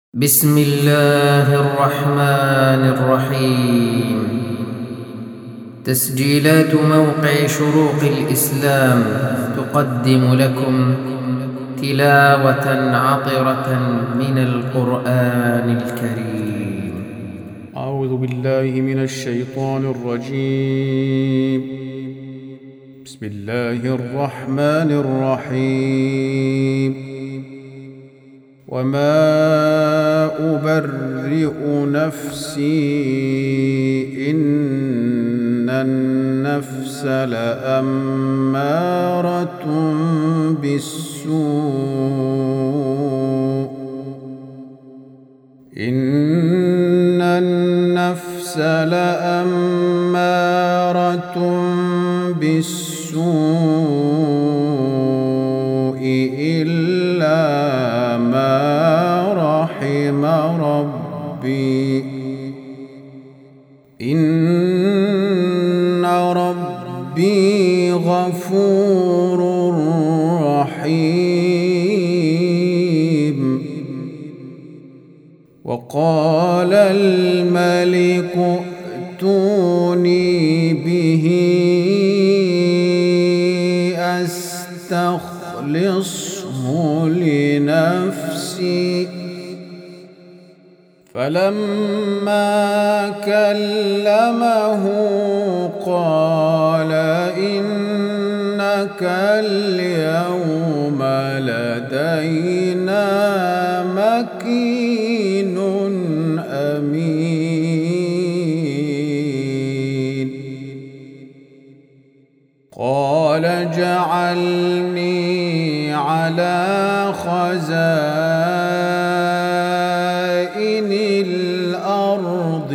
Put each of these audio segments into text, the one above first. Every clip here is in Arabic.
بسم الله الرحمن الرحيم. تسجيلات موقع شروق الإسلام تقدم لكم تلاوة عطرة من القرآن الكريم. أعوذ بالله من الشيطان الرجيم. بسم الله الرحمن الرحيم. وما أبرئ نفسي إن النفس لأمارة بالسوء إن النفس لأمارة بالسوء إلا ما رحم ربي إن ربي غفور رحيم. وقال الملك ائتوني به أستخلصه لنفسي فلما كلمه قال إنك اليوم لدينا مكين أمين. قال اجعلني على خزائن الأرض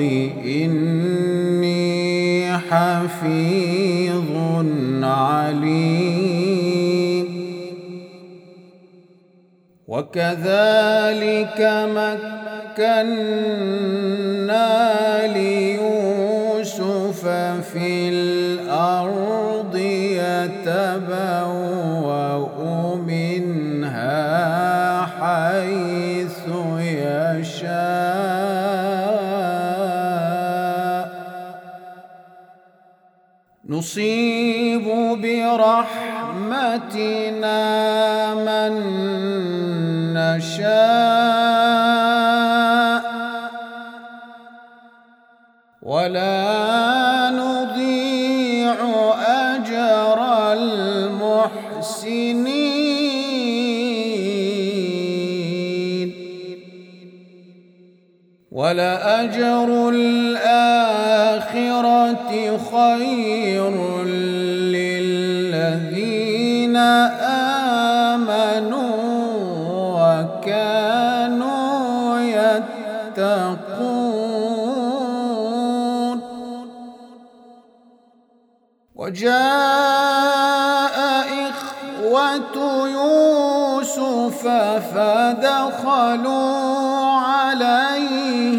إني حفيظ عليم. وكذلك مكنا ليوسف في الأرض يتبوأ منها حيث يشاء نصيب برحمتنا من نشاء ولا نضيع أجر المحسنين. ولأجر الآخرة خير للذين آمنوا وكانوا يتقون. وجاء إخوة يوسف فدخلوا عليه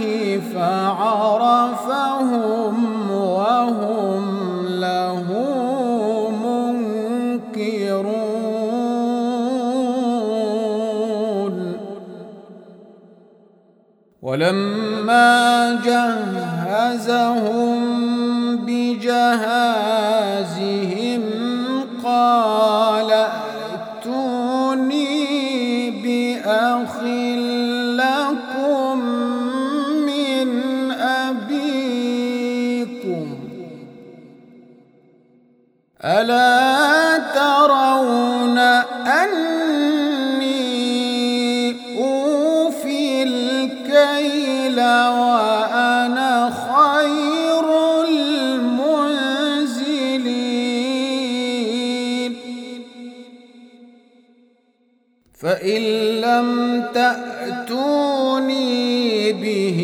فعرفهم وهم له منكرون. ولما جهزهم بجهازهم قال ائتوني بأخ لكم من أبيكم ألا ترون أني أوفي الكيل وأنا خير المنزلين. فإن لم تأتوني به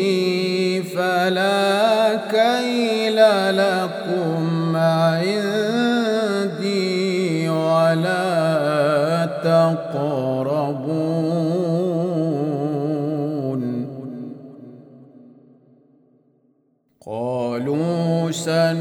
فلا كيل لكم عندي ولا تقربون. قالوا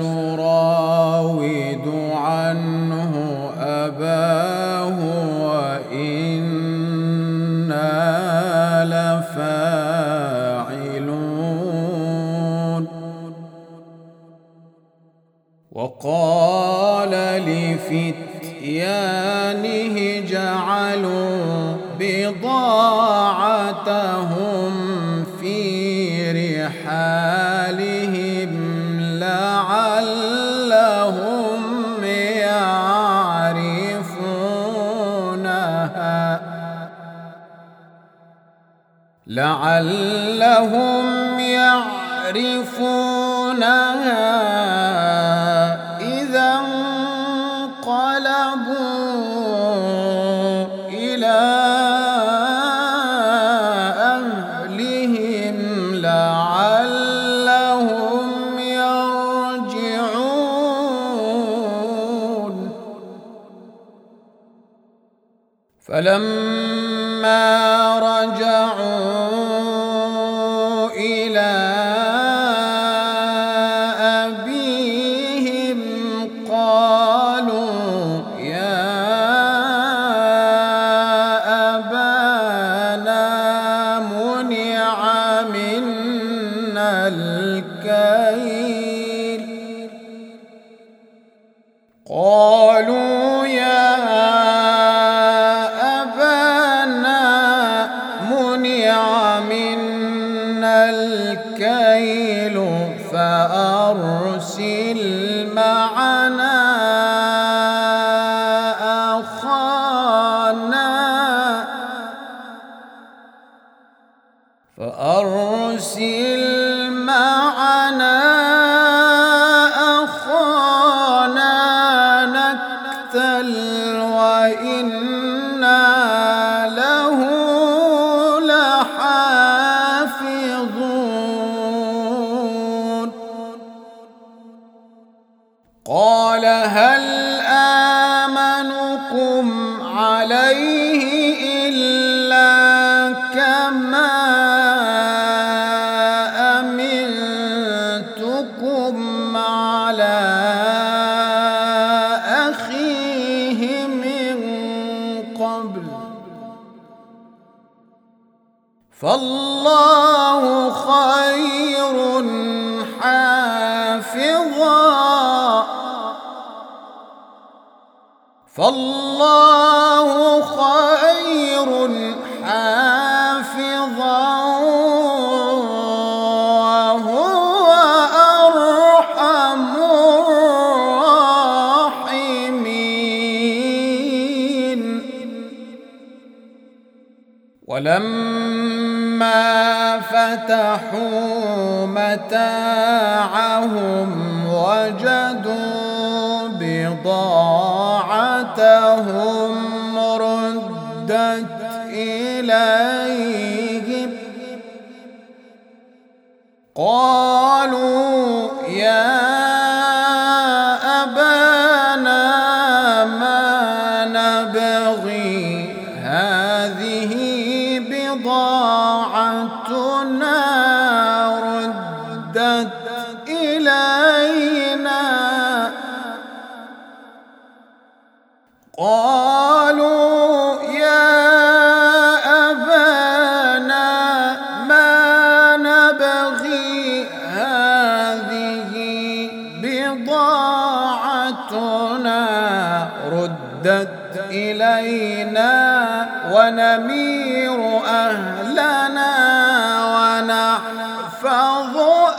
سنراود عنه أباه وإنا فاعلون. وقال لفتيانه جعلوا بضاعتهم في رحالهم لعلهم يعرفونها إذا انقلبوا إلى أهلهم لعلهم يرجعون. فلما رجعوا إلى أبيهم قالوا يا أبانا منع منا الكيل. قالوا يا الكيل فأرسل معنا أخانا نكتل وإنا له لحافظون. قال هل آمنكم عليه إلا كما أمنتكم على أخيه من قبل فالله خير حافظا وهو أرحم الراحمين. ولما فتحوا متاعهم وجدوا بضاعتهم ردت إليهم قالوا يا أبانا ما نبغي هذه بضاعتنا ردت إلينا. قالوا يا أبانا ما نبغي هذه بضاعتنا ردت إلينا ونمير أهلنا ونحفظ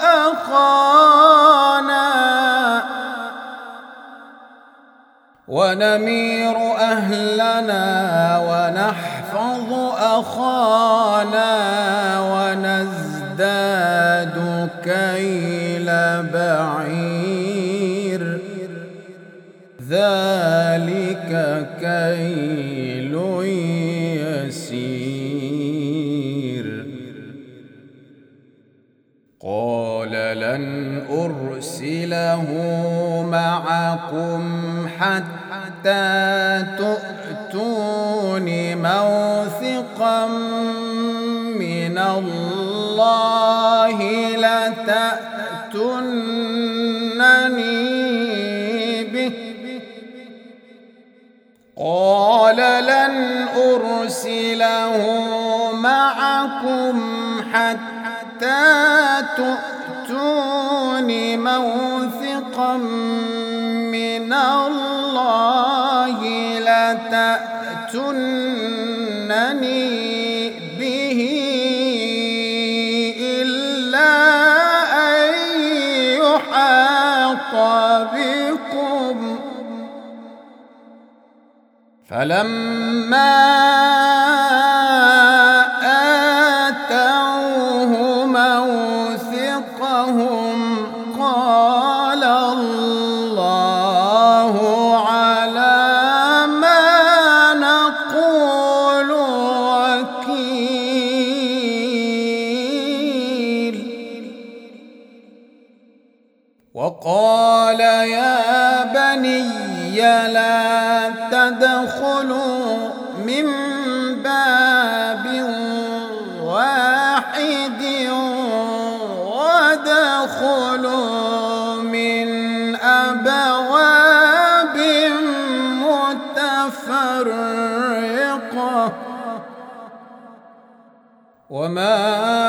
أخانا ونزداد كيل بعير ذلك كيل يسير. قال لن أرسله معكم حتى تؤتون موثقا من الله لتأتونني به. قال لن أرسله معكم حتى تؤتون موثقا من الله لتأتونني به إلا أن يحاط بكم. فلما آتوه موثقهم قال الله على ما نقول وكيل. وقال يا بني لا تدخلوا من باب واحد وادخلوا من أبواب متفرقة وما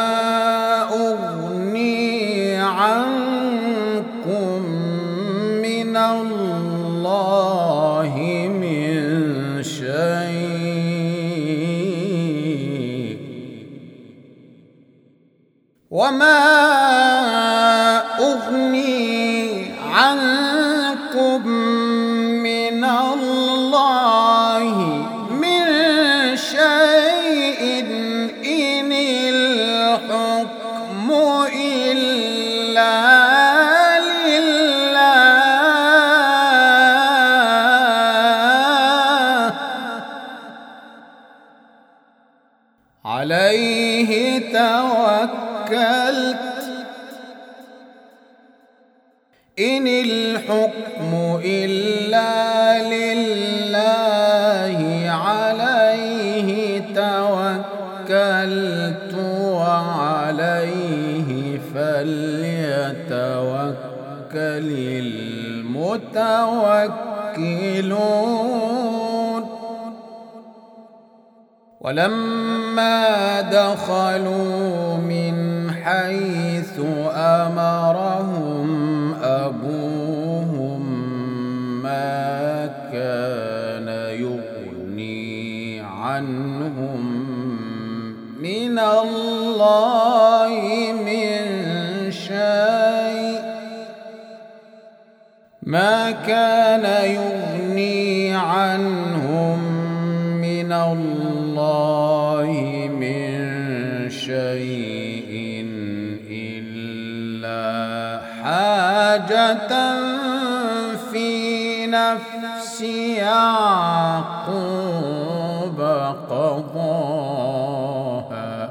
أغني عنكم من الله من شيء وما أغني عنكم من الله من شيء إن الحكم إلا لله عليه توكلت إن الحكم إلا لله عليه توكلت وعليه فليتوكل المتوكلون. ولما دخلوا من حيث أمرهم أبوهم ما كان يغني عنهم من الله من شيء ما كان يغني عنهم من الله من شيء إلا حاجة في نفس يعقوب قضاها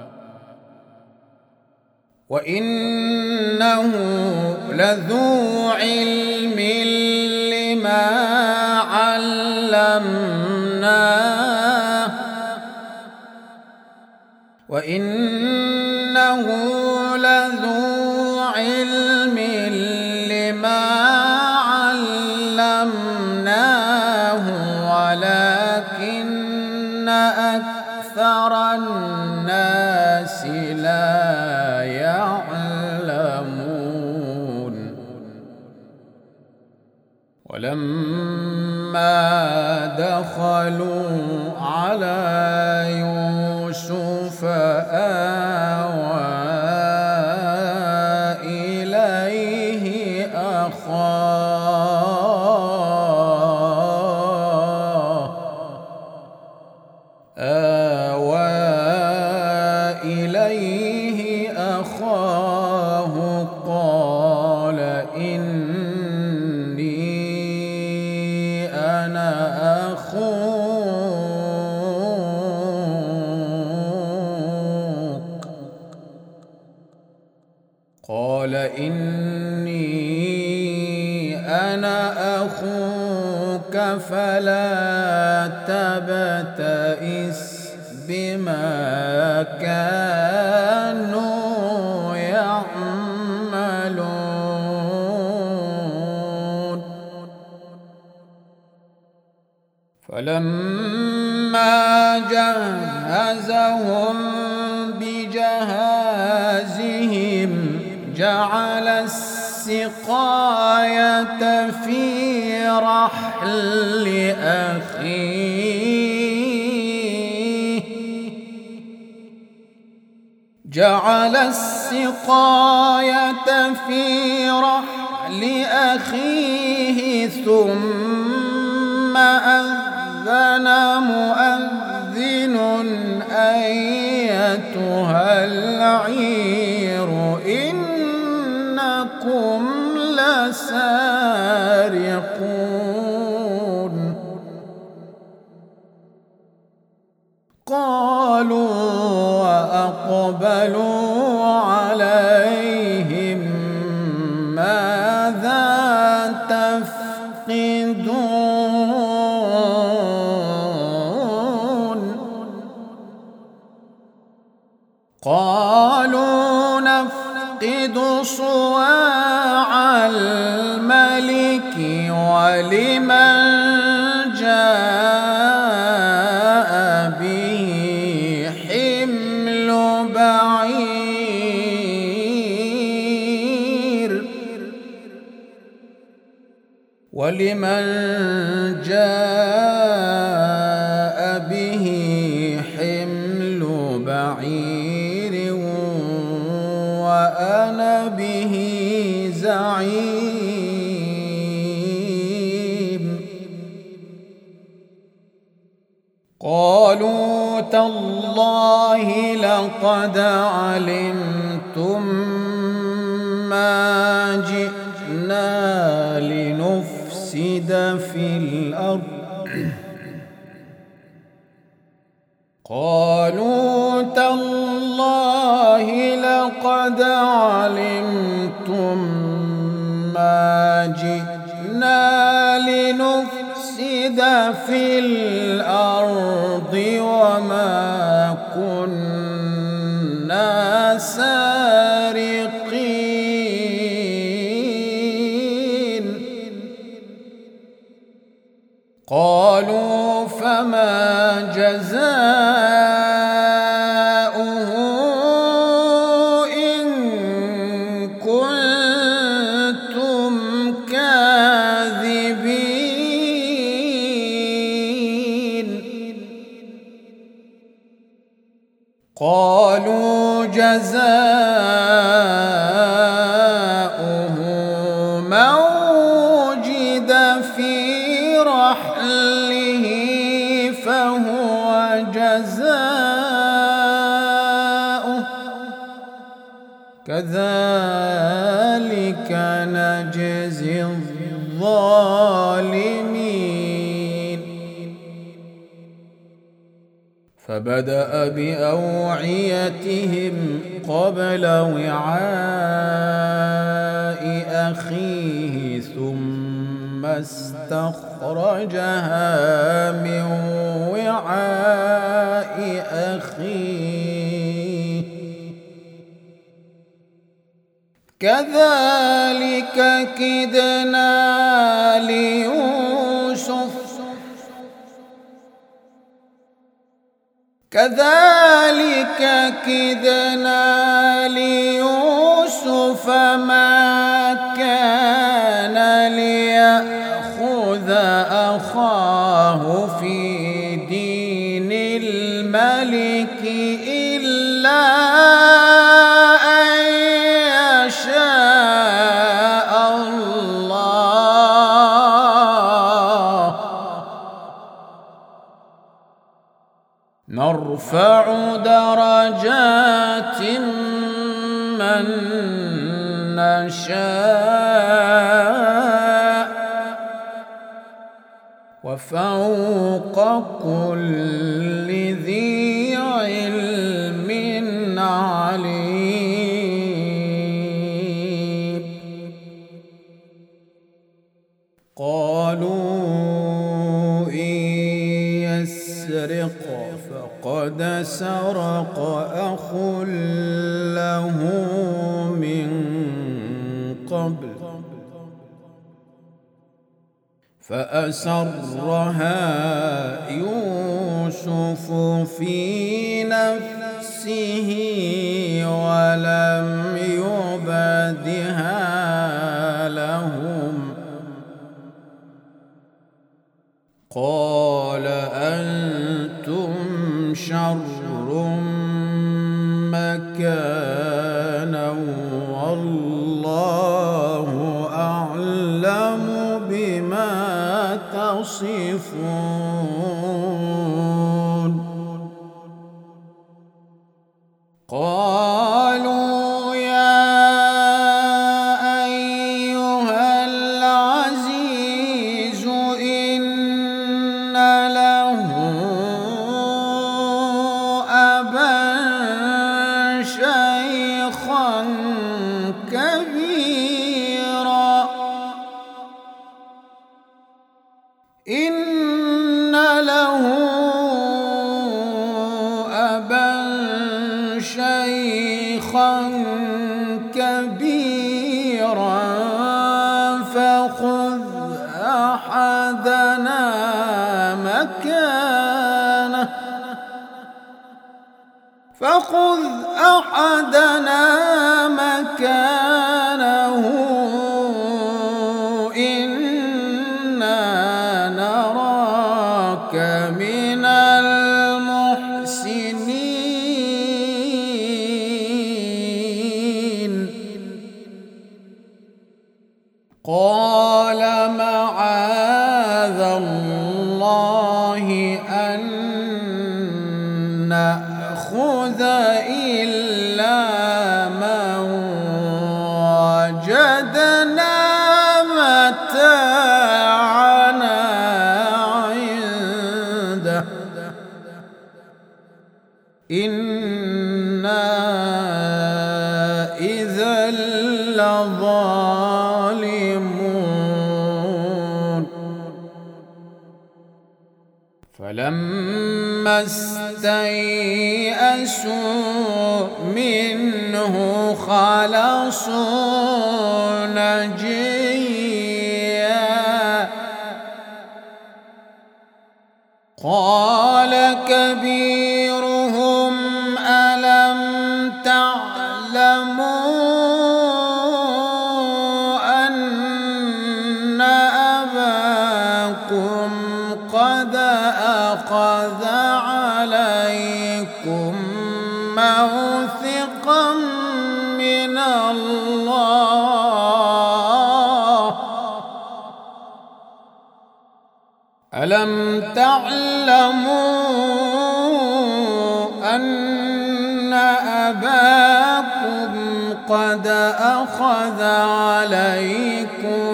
وإنه لذو علم لما علمناه وإنه لذو علم لما علمناه ولكن أكثر الناس لا يعلمون. ولما دخلوا على يوسف آوى إليه أخاه قال إني أنا أخوك قال إني أنا أخوك فلا تبتئس بما كانوا يعملون. فلما جهزهم بجهازهم جعل السقاية في رحل أخيه جعل السقاية في رحل أخيه ثم أذن مؤذن أيتها العير إنكم لسارقون قالوا وأقبلوا عليهم ماذا تفقدون قالوا نفقد صواع الملك ولمن جاء به حمل بعير ولمن جاء به حمل بعير وأنا به زعيم قالوا تالله لقد علمتم ما جئنا لنفسد في الأرض قالوا تالله لقد علمتم ما جئنا لنفسد في الأرض وما كنا سارقين قالوا فما جزاؤه إن كنتم كاذبين قالوا جزاؤه من وجد في رحله فهو جزاؤه كذلك نجزي الظالمين فبدأ بأوعيتهم قبل وعاء أخيه ثم استخرجها من وعاء أخيه كذلك كدنا ليوسف ما كان ليأخذ أخاه في دين الملك إلا أن يشاء الله نرفع درجات من نشاء وفوق كل ذي علم عليم قالوا إن يسرق فقد سرق أخ له من قبل فأسرها يوسف في نفسه ولم يبدها مكانا والله أعلم بما تصفون قالوا يا أيها العزيز إن له أبا شيخا كبيرا إن له أبا شيخا كبيرا فخذ أحدنا مكانه إنا نراك من المحسنين قال معاذ الله أن نأخذ إلا من وجدنا متاعنا عنده إنا إذا لظالمون فلما استيئسوا منه خلصوا نجيا قال كبيرهم ألم تعلموا أن أباكم قد أخذ عليكم موثقا من الله ألم تعلموا أن أباكم قد أخذ عليكم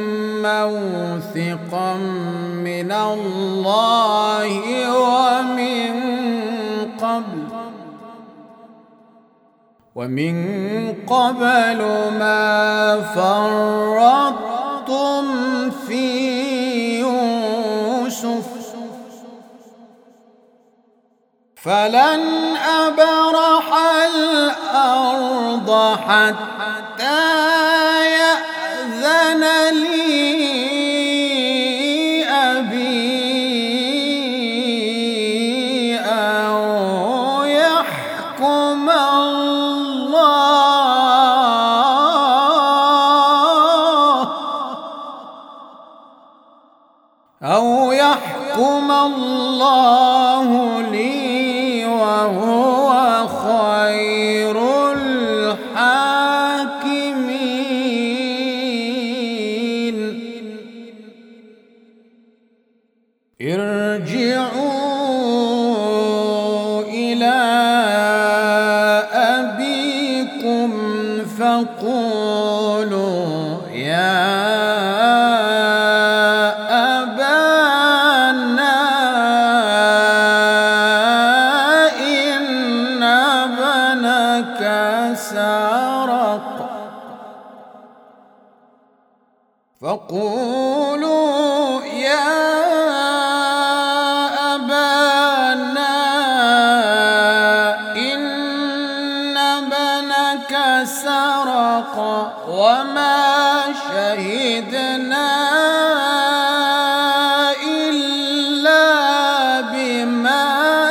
موثقا من الله ومن قبل ما فرطتم في يوسف فلن أبرح الأرض حتى يأذن لي أبي أو يحكم الله لي وهو خير الحاكمين ارجعوا إلى أبيكم فقولوا يا فقولوا يا أبانا إن ابنك سرق وما شهدنا إلا بما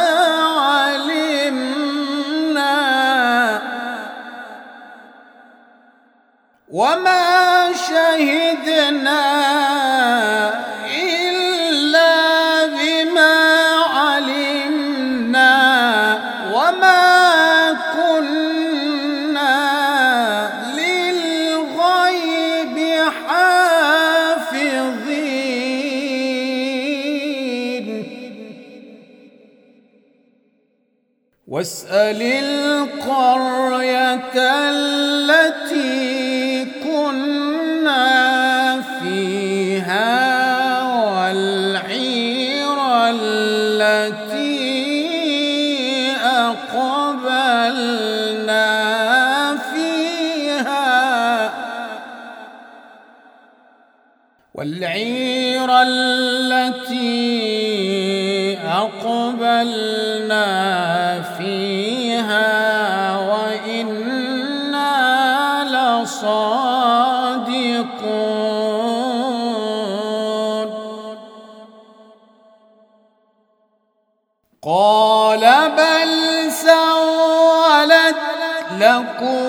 علمنا وما كنا واسأل القرية التي كنا فيها والعير التي أقبلنا فيها وإنا لصادقون. قال بل سولت لكم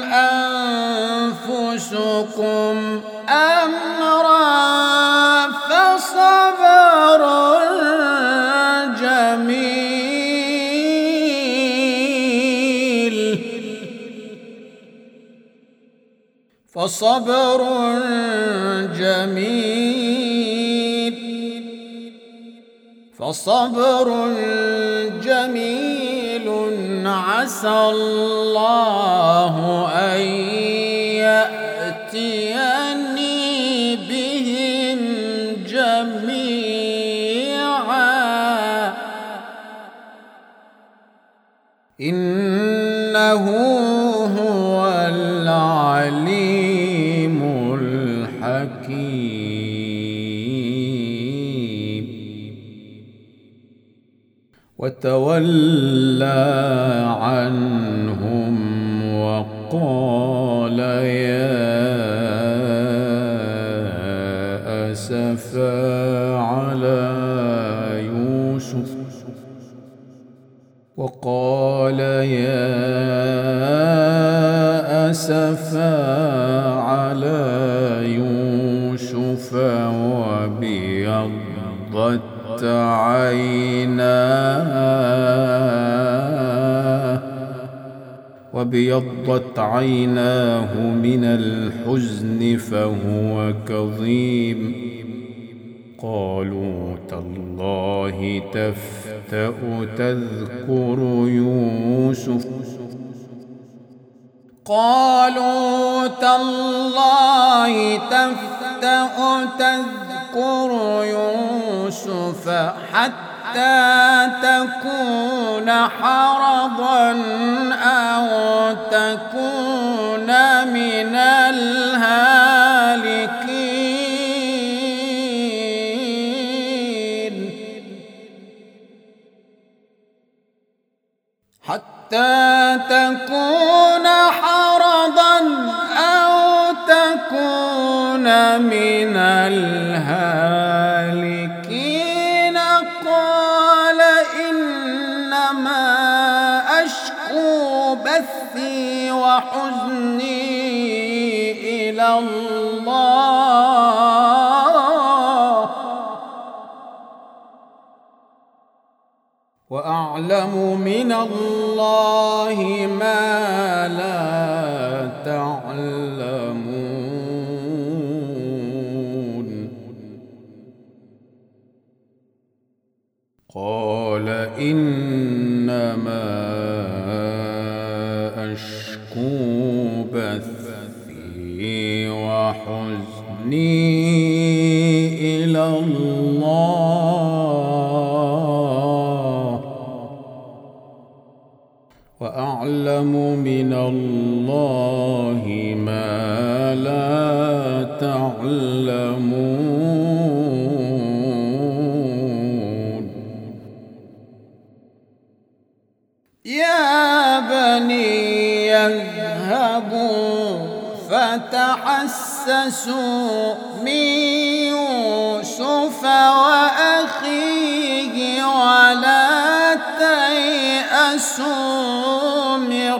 أنفسكم أمرا فصبر جميل عسى الله أن يأتيني بهم جميعا إنه هو العليم الحكيم. وتولى عنهم وقال يا أسفا على يوسف وابيضت عيناه من الحزن فهو كظيم. قالوا تالله تفتأ تذكر يوسف حتى تكون حرضا أو تكون من الهالكين قال إنما أشكو بثي وحزني إلى الله وأعلم من الله ما لا تعلمون. قال إنما أشكو بثي وحزني إلى الله وأعلم من الله ما لا تعلمون. يا بني اذهبوا فتحسسوا من يوسف وأخيه ولا تيأسوا من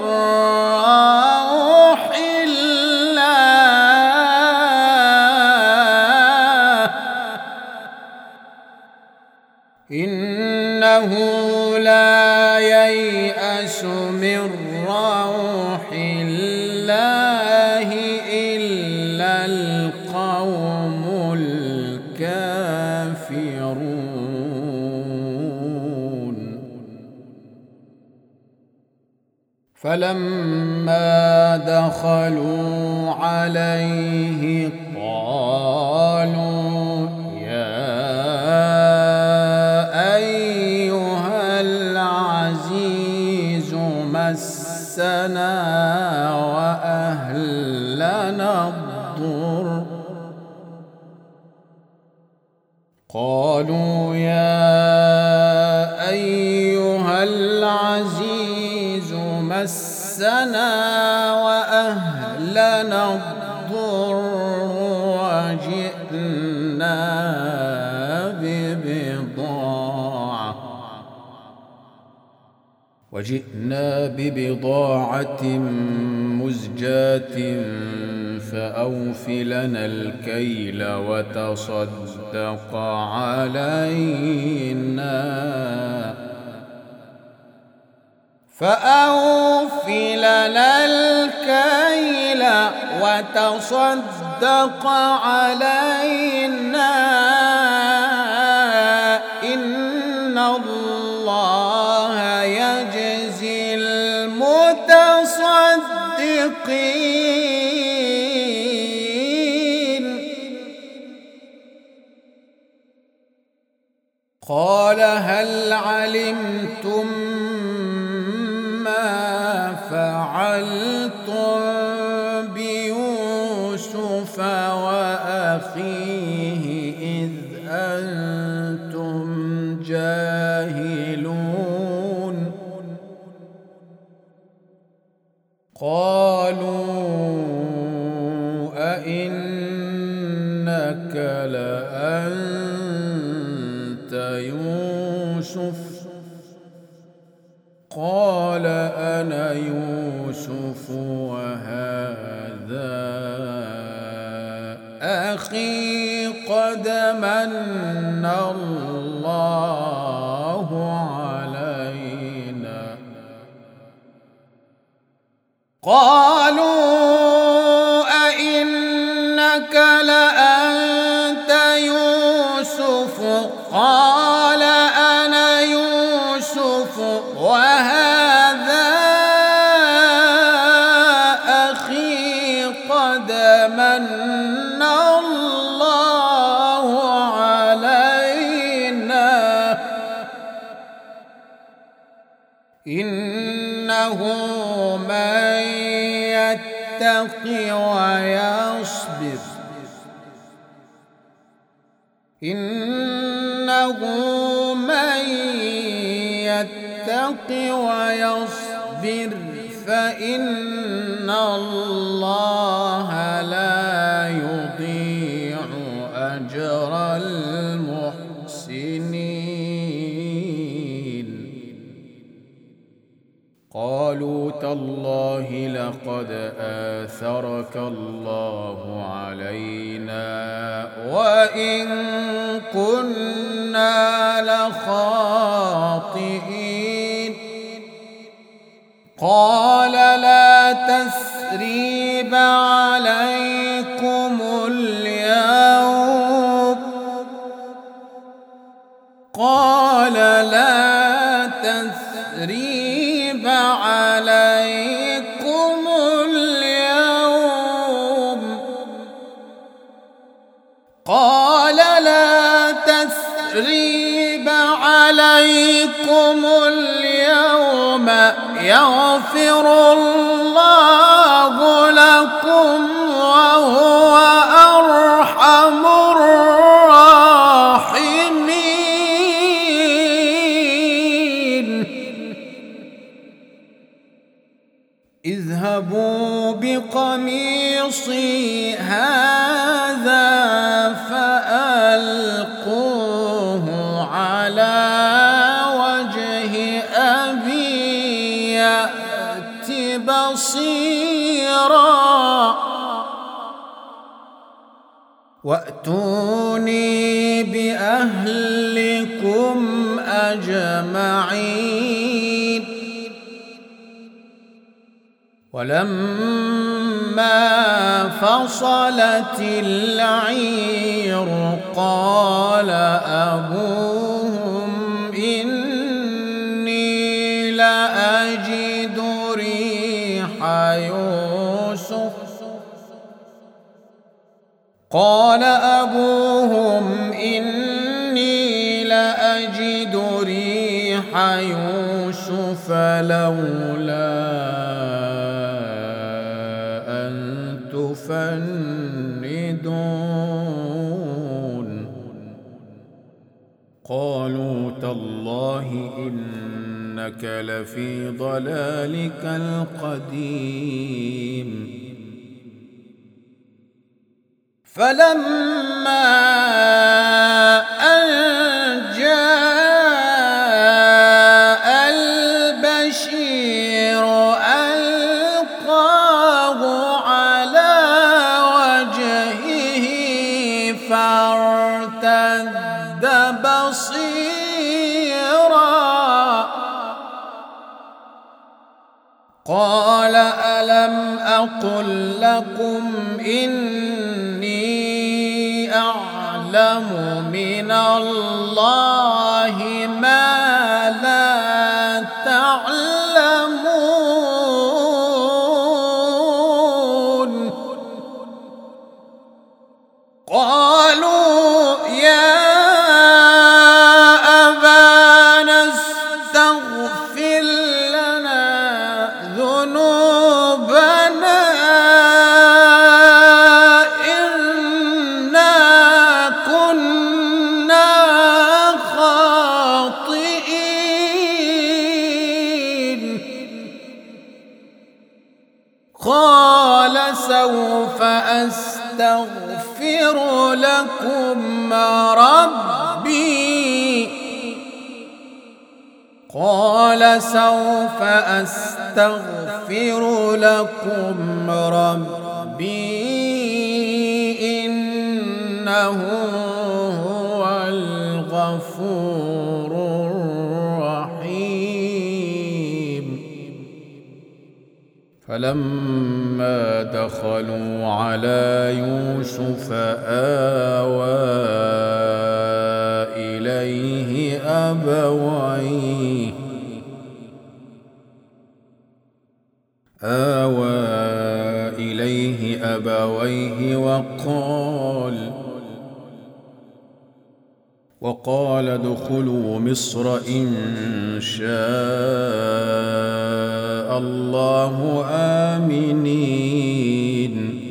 روح الله إنه لا ييأس من روح الله إلا القوم الكافرون. فلما دخلوا عليه قالوا يا أيها العزيز مسنا وأهلنا الضر قالوا يا أيها العزيز مسنا وأهلنا الضر وجئنا ببضاعة مزجاة فأوف لنا الكيل وتصدق علينا وتصدق علينا إن الله يجزي المتصدقين قال هل علمتم ما فعلتم بيوسف وأخيه إذ أنتم جاهلون قالوا أئنك لأنت يوسف قال أنا يوسف وهذا أخي قد من الله علينا قالوا أئنك لأنت يوسف قال أنا يوسف وهذا أخي قد من الله علينا إنه من يتق ويصبر فإن الله لا يضيع أجر المحسنين قالوا تالله لقد آثرك الله علينا وإن كنا لخاطئين قال لا تثريب عليكم اليوم قال لا تثريب عليكم اليوم قال لا تثريب عليكم اليوم يغفر الله لكم وهو أرحم الراحمين اذهبوا بقميصي هذا فألقوه على وجه أبي يأت بصيرا وأتوني بأهلكم أجمعين ولما فصلت العير قال أبوهم إني لأجد ريح يوسف قال أبوهم إني لأجد ريح يوسف لولا أن تفندون قالوا تالله إنك لفي ضلالك القديم فلما أن جاء البشير ألقاه على وجهه فارتد بصيرا قال ألم أقل لكم إني أعلم من الله ما لا تعلمون قالوا يا أبانا استغفر لنا ذنوبنا إنا كنا خاطئين قال سوف أستغفر لكم ربي قال سوف أستغفر لكم ربي إنه هو الغفور الرحيم فلما دخلوا على يوسف آوى إليه أبويه وقال ادخلوا مصر إن شاء الله آمنين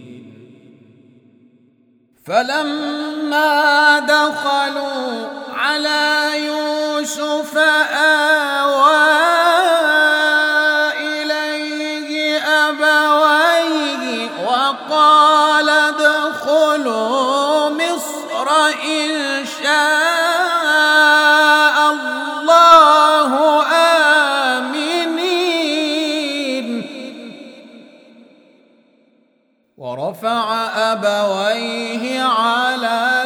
فلما دخلوا على يوسف آوى إليه أبويه وقال ادخلوا مصر إن شاء الله آمنين ورفع أبويه على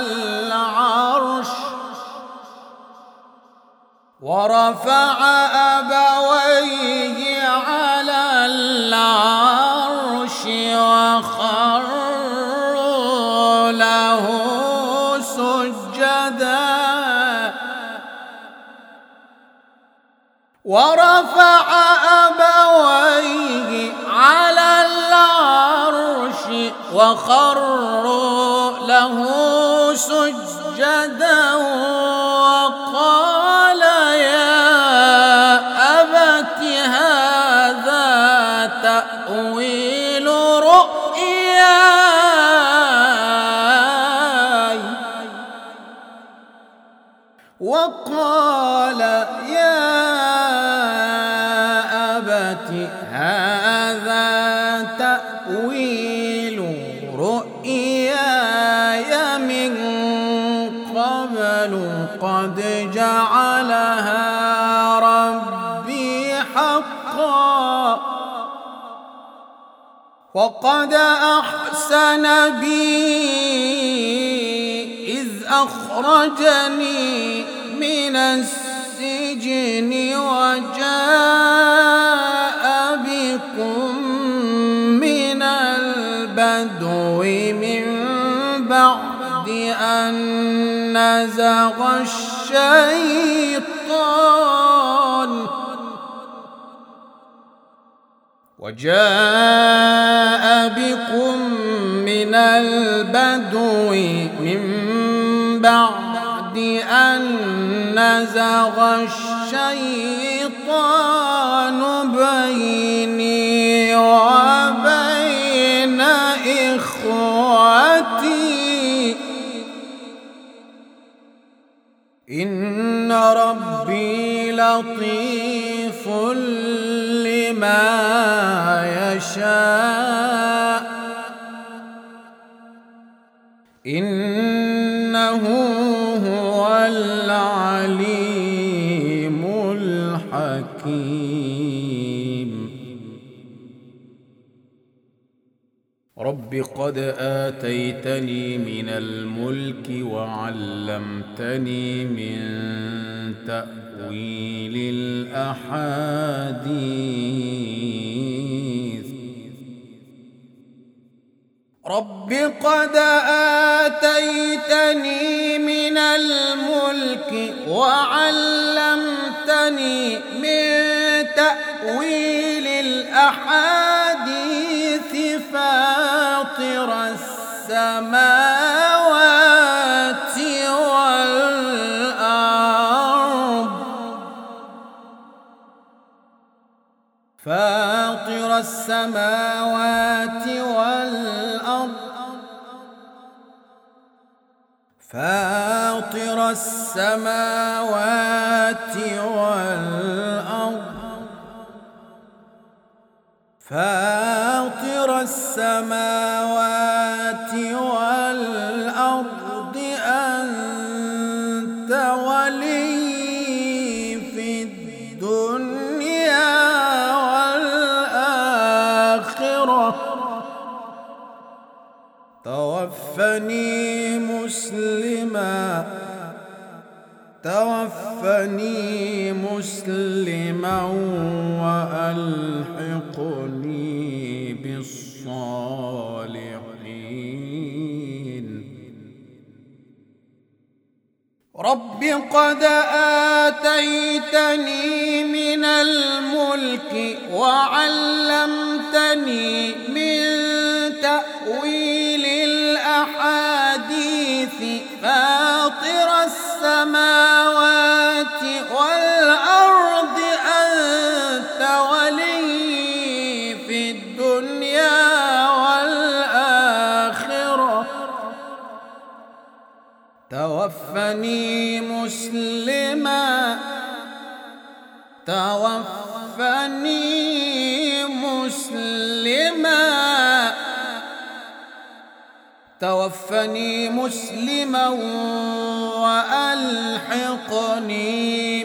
العرش وخروا له سجدا وقال يا أبت هذا تأويل رؤياي من قبل قد جعلها ربي حقا وقد أحسن بي إذ أخرجني من السجن وجاء بكم من البدو من بعد أن نزغ الشيطان وجاء بكم من البدو من بعد أن نزغ الشيطان بيني وبين إخوتي إن ربي لطيف لما يشاء إنه هو العليم الحكيم. رب قد آتيتني من الملك وعلمتني من تأويل الأحاديث. رب قد آتيتني من الملك وعلمتني من تأويل الأحاديث فاطر السماوات والأرض فاطر السماوات والأرض فاطر السماوات والأرض فاطر السماوات والأرض أنت ولي في الدنيا والآخرة توفني مسلما وألحقني بالصالحين. رب قد آتيتني من الملك وعلمتني من تأويل الأحاديث فاطر السماوات والأرض أنت ولي في الدنيا والآخرة توفني مسلما وألحقني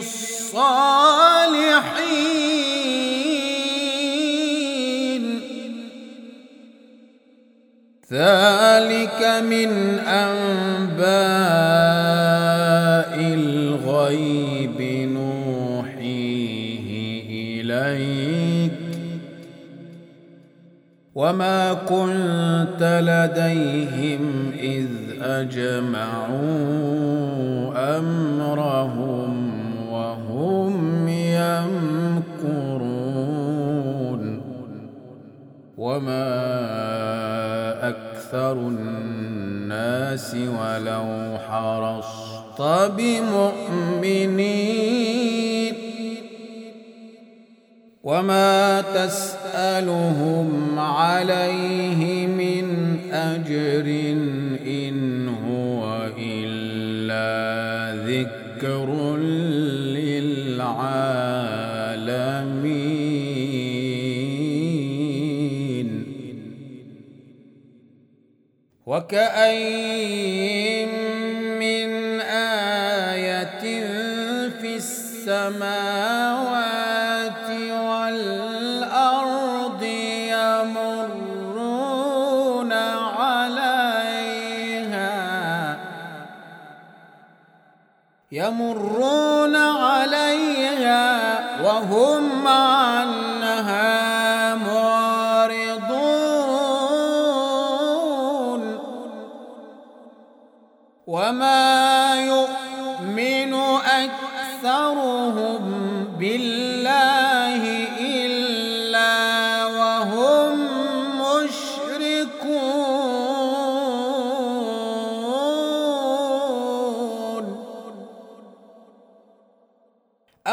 بالصالحين. ذلك من أنباء الغيب نوحيه إليك وما كنت لديهم إذ أجمعوا أمرهم وهم يمكرون وما أكثر الناس ولو حرصت بمؤمنين وما تسألهم عليه من أجر إن هو إلا ذكر للعالمين. وكأين من آية في السماوات والأرض يمرون عليها وهم عنها معرضون وما يؤمن أكثرهم بالله إلا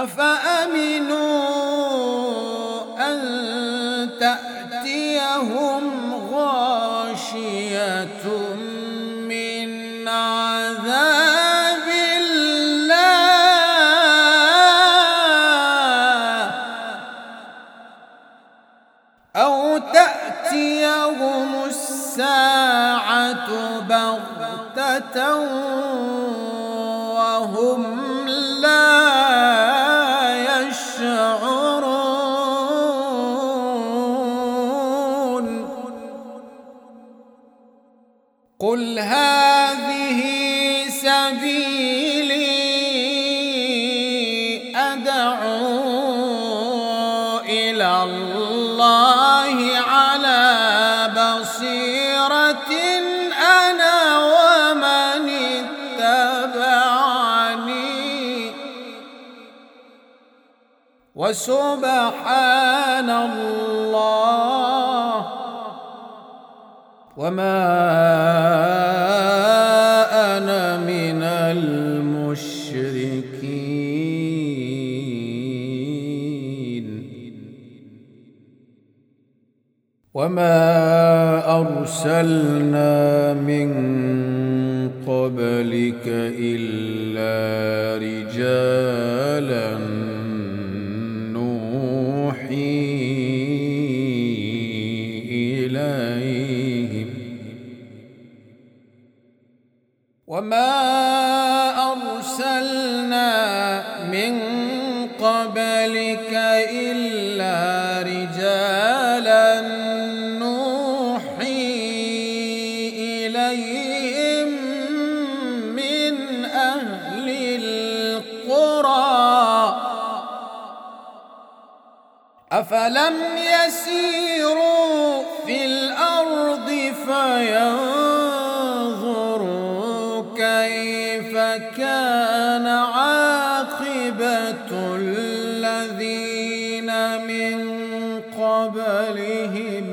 أفأمنوا أن تأتيهم غاشية من عذاب الله أو تأتيهم الساعة بغتة وهم لا يشعرون. قل هذه سبيلي أدعو إلى الله على بصيرة أنا ومن اتبعني وسبحان الله وما أنا من المشركين. وما أرسلنا من قبلك إلا رجالا نوحي إليهم وما أرسلنا من قبلك إلا رجالا نوحي إليهم من أهل القرى أفلم يسيروا في الأرض فينظروا كيف كان عاقبة الذين من قبلهم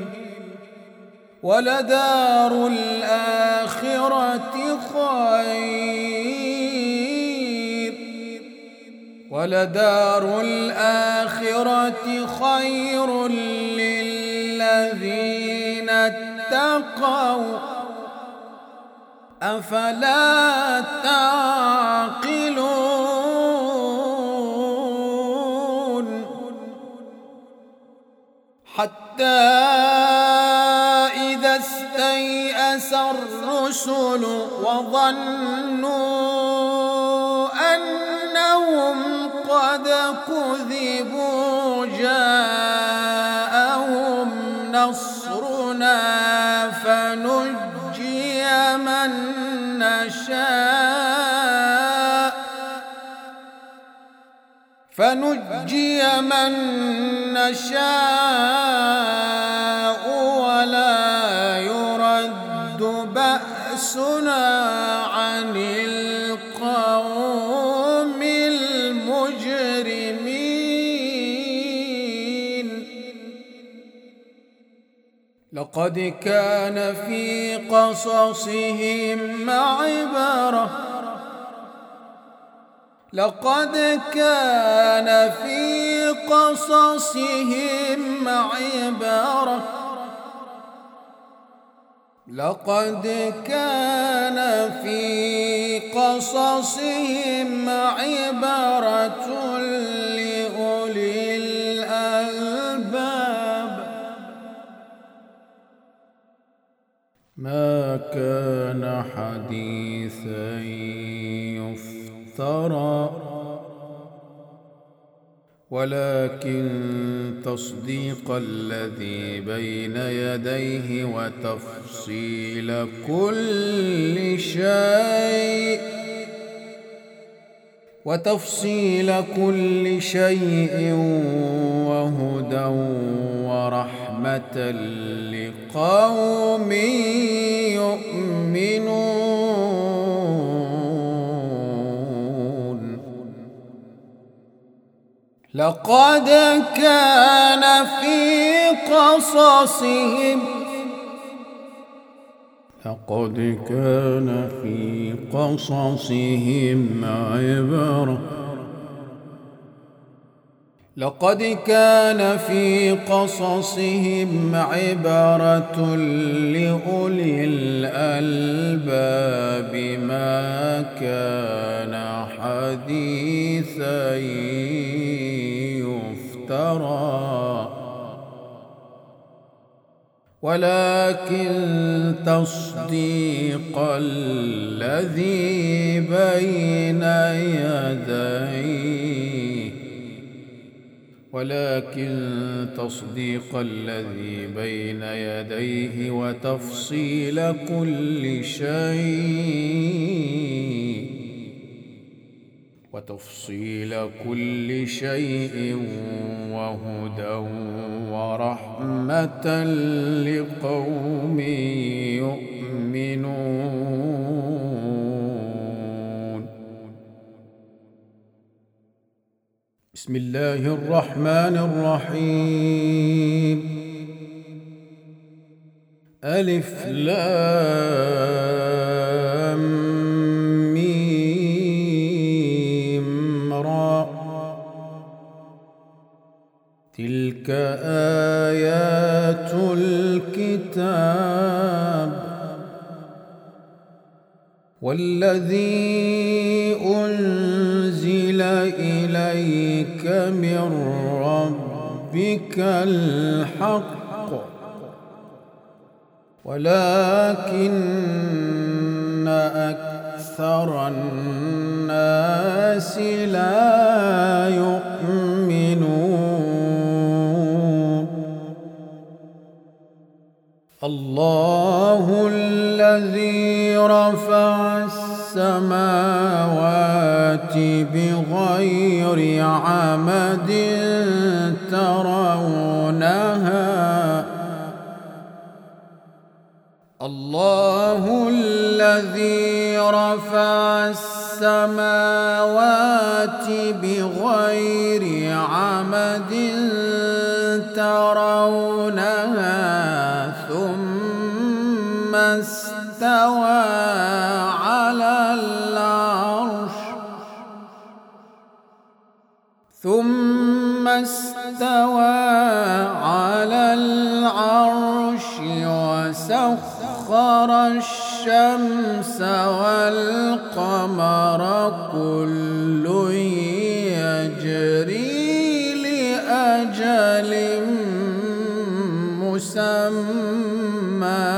ولدار الآخرة خير للذين اتقوا أفلا تعقلون. حتى إذا استيأس الرسل وظنوا أنهم قد كذبوا جاءهم نصرنا فنجي من نشاء ولا يرد بأسنا عن القوم المجرمين. لقد كان في قصصهم عبرة لأولي الألباب. ما كان حديثا يفترى ولكن تصديق الذي بين يديه وتفصيل كل شيء وهدى ورحمة لقوم يؤمنون. لقد كان في قصصهم عبرة لقد كان في قصصهم عبرة لأولي الألباب ما كان حديثا يفترى ولكن تصديق الذي بين يديه وتفصيل كل شيء وهدى ورحمة لقوم يؤمنون. بسم الله الرحمن الرحيم. ألف لام ميم را تلك آيات الكتاب والذي أنزل إليك من ربك الحق ولكن أكثر الناس لا يؤمنون. الله الذي رفع السماوات بغير عمد ترونها الله الذي رفع السماوات بغير عمد ترونها ثم استوى على العرش وسخر الشمس والقمر كل يجري لأجل مسمى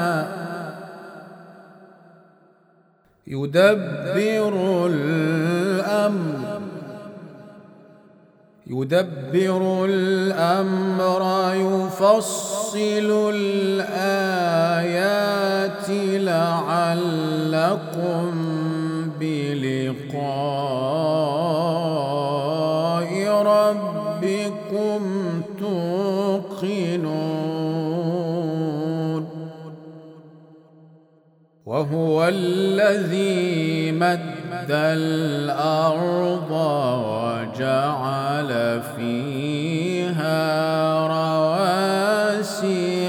يدبر الأمر يفصل الآيات لعلكم بلقاء ربكم توقنون. وهو الذي مد الأرض وجعل فيها رواسي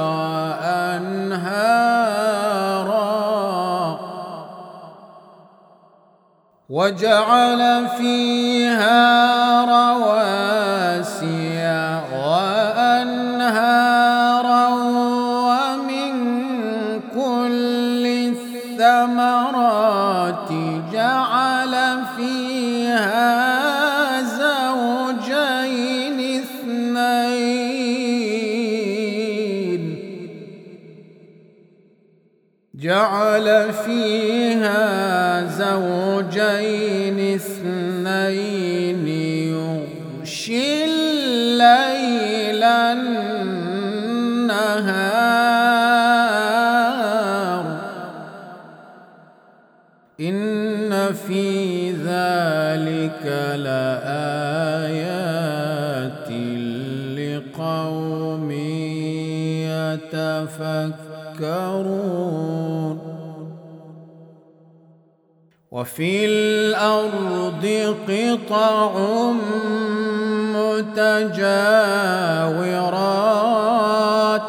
وأنهارا ومن كل الثمرات جعل فيها زوجين اثنين يغشي الليل النهار إن في ذلك لآيات لقوم يتفكرون. وفي الأرض قطع متجاورات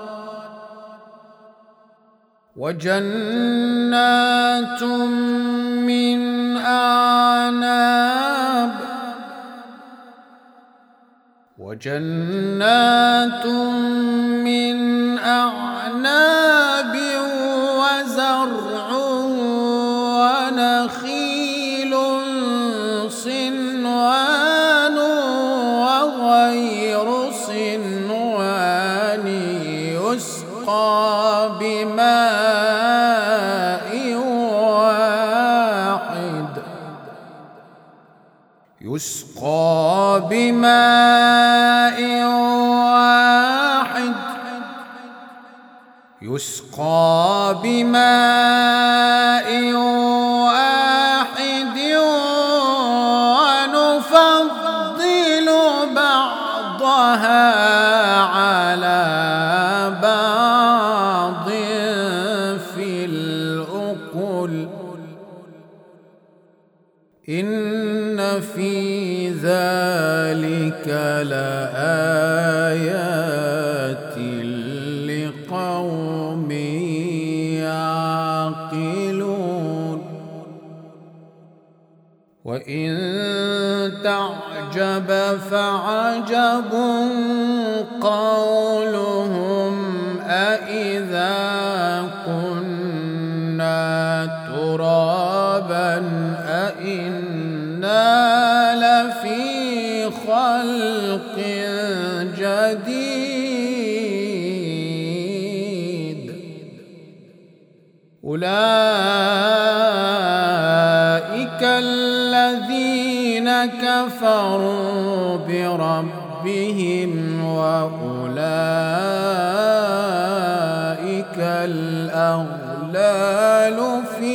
وجنات من أعناب وجنات من أعناب وزرع ونخيل صنوان وغير صنوان يسقى بماء واحد ونفضل بعضها على بعض في الأكل إن في ذلك لآيات لقوم يعقلون وإن تعجب فعجب قولهم أإذا كنا ترابا أإنا لفي خلق جديد أولئك الذين كفروا بربهم وأولئك الأغلال في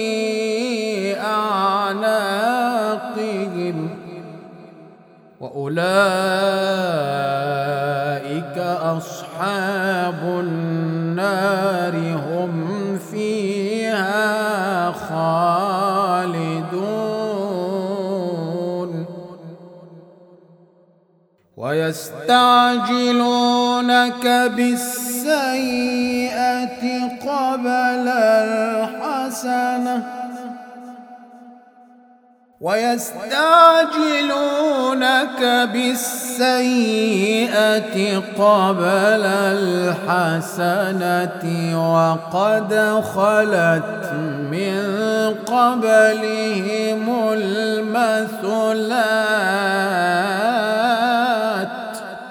أعناقهم وأولئك أصحاب النار هم فيها خالدون ويستعجلونك بالسيئة قبل الحسنة وقد خلت من قبلهم المثلات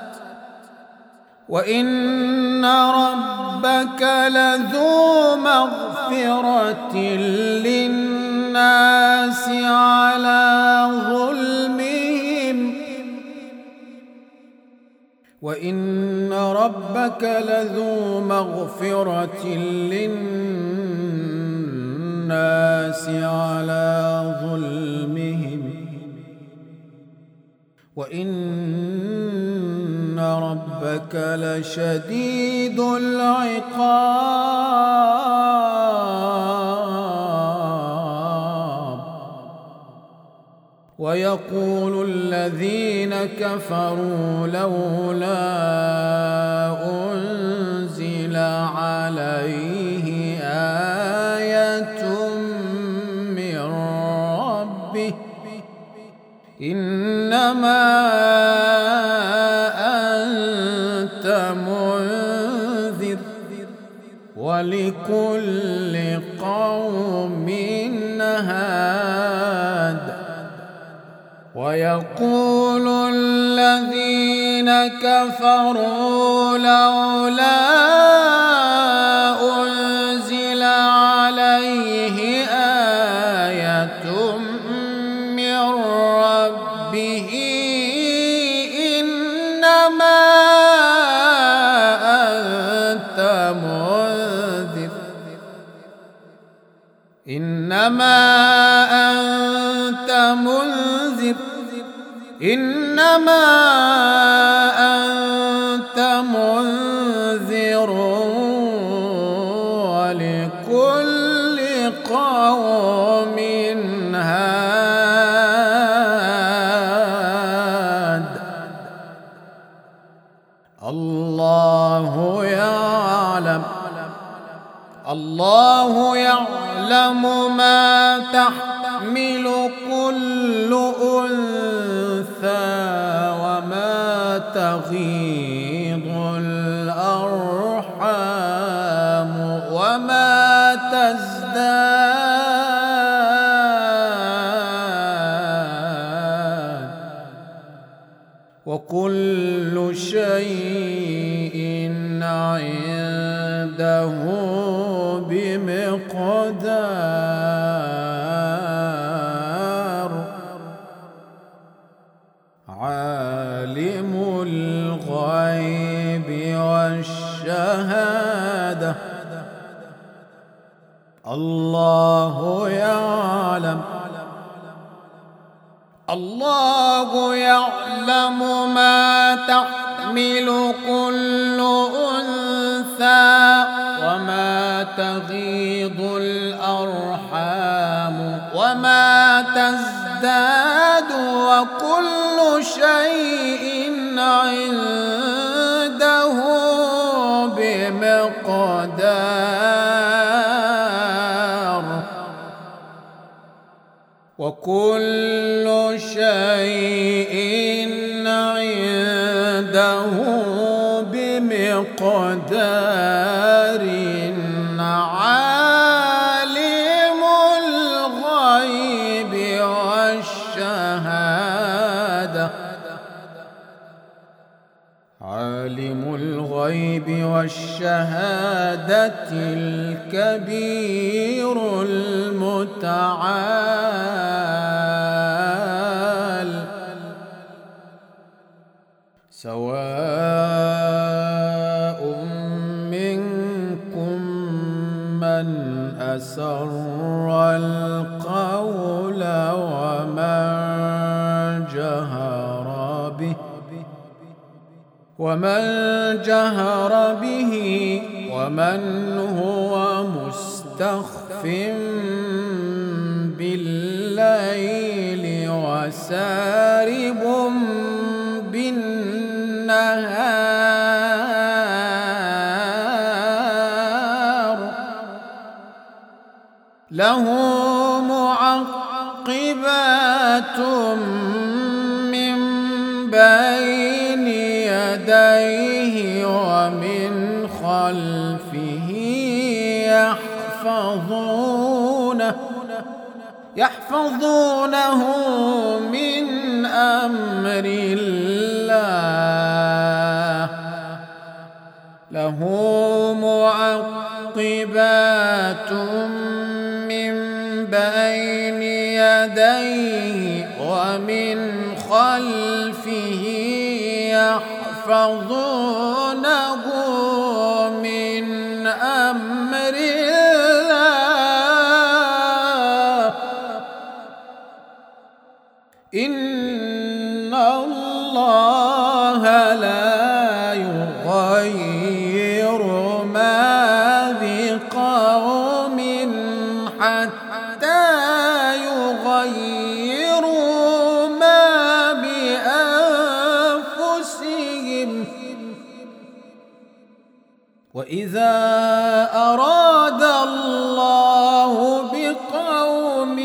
وإن ربك لذو مغفرة للناس على ظلمهم وإن ربك لذو مغفرة للناس على ظلمهم وإن ربك لشديد العقاب ويقول الذين كفروا لولا أنزل عليه آية من ربه إنما أنت منذر ولكل قوم هاد ويقول الذين كفروا لولا أنزل عليه آية من ربه إنما أنت منذر إنما أنت منذر ولكل قوم هاد الله يعلم ما تحمل كل أنثى وما تغيض الأرحام وما تزداد وكل شيء عنده بمقدار عالم الغيب والشهادة الله يعلم ما تحمل كل أنثى وما تغيض الأرحام وما تزداد وكل شيء عنده بمقدار وكل شيء عنده بمقدار عالم الغيب والشهادة الكبير المتعال سواء منكم من أسر القول ومن جهر به ومن هو مستخف بالليل وسارب بالنهار له معقبات من بين يديه ومن خلفه يحفظونه من أمر الله له معقبات من بين يديه ومن خلفه يحفظونه من أمر الله إن الله لا يغير ما بقوم حتى يغيروا ما بأنفسهم وإذا أراد الله بقوم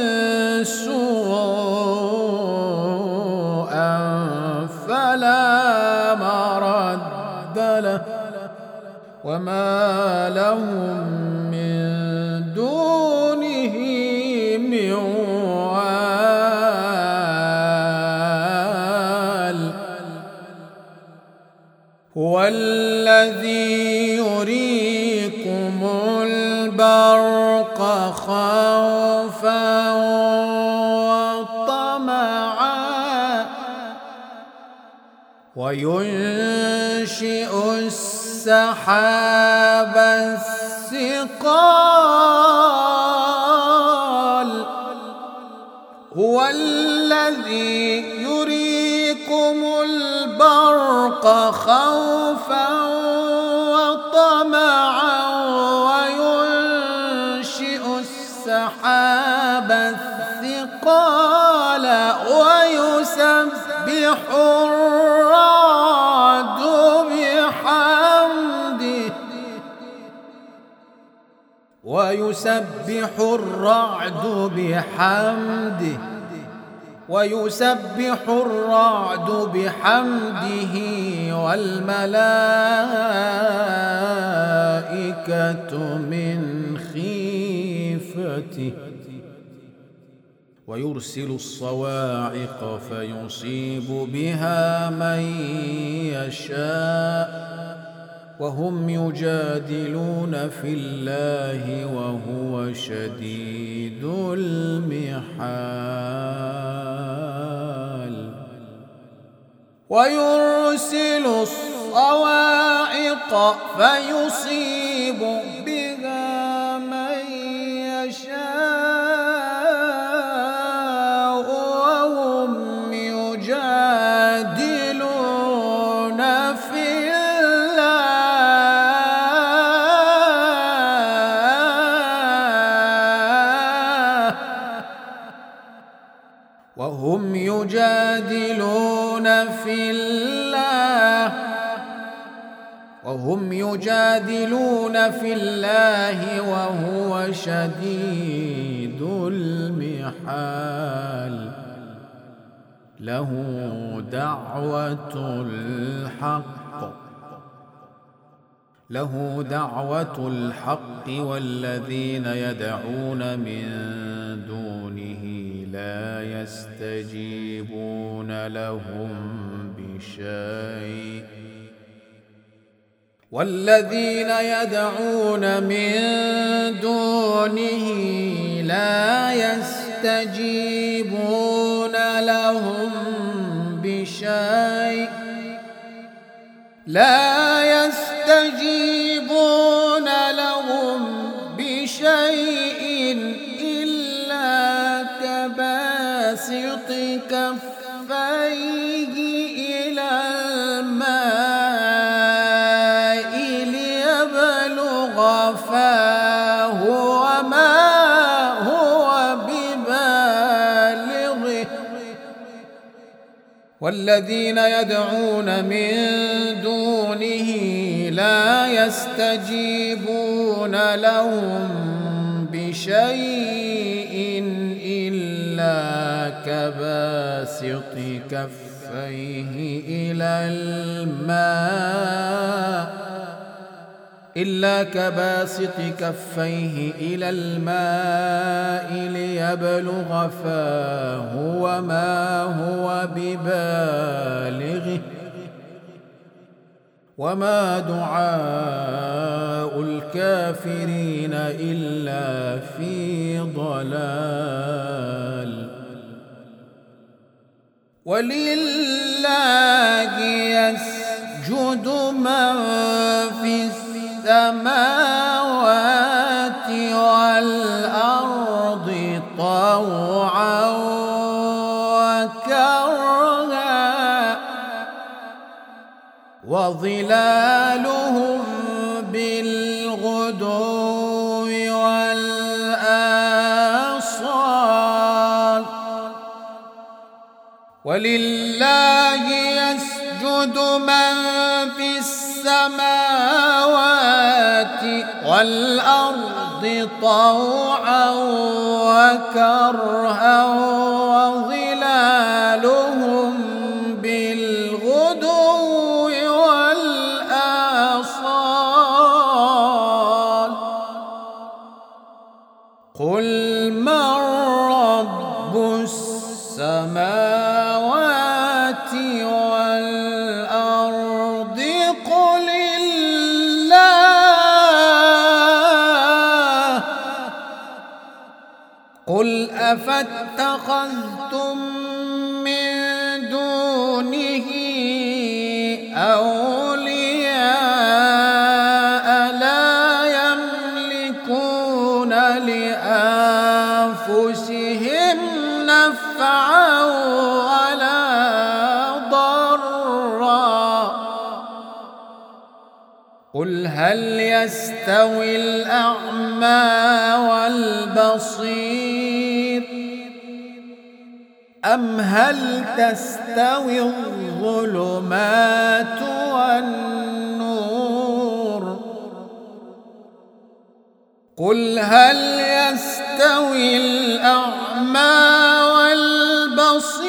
سوءا فلا مرد له وما لهم من دونه من وال هو الذي يريكم البرق خوفا وطمعا وينشئ السحاب الثقال هو الذي يريكم البرق خوفا وطمعا وينشئ السحاب الثقال ويسبح الرعد بحمده ويسبح الرعد بحمده والملائكة من خيفته ويرسل الصواعق فيصيب بها من يشاء وهم يجادلون في الله وهو شديد المحال ويرسل الصواعق فيصيب بها من يشاء وهم يجادلون في الله وهو شديد المحال له دعوة الحق والذين يدعون من دونه لا يستجيبون لهم بشيء والذين يدعون من دونه لا يستجيبون لهم بشيء إلا كباسط كفيه إلى الماء ليبلغ فاه وما هو ببالغه والذين يدعون من دونه لا يستجيبون لهم بشيء إلا كباسط كفيه إلى الماء ليبلغ فاه وما هو ببالغه وما دعاء الكافرين إلا في ضلال ولله يسجد من في السماوات والأرض طوعا وكرها وظلالهم بالغدو والآصال ولله يسجد من في السماوات والأرض طوعا وكرها وظلالهم بالغدو والآصال قل من رب السماوات والأرض قل الله قل أفاتخذتم من دونه أولياء لا يملكون لأنفسهم نفعا ولا ضرا قل هل يستوي الأعمى والبصير أم هل تستوي الظلمات والنور قل هل يستوي الأعمى والبصير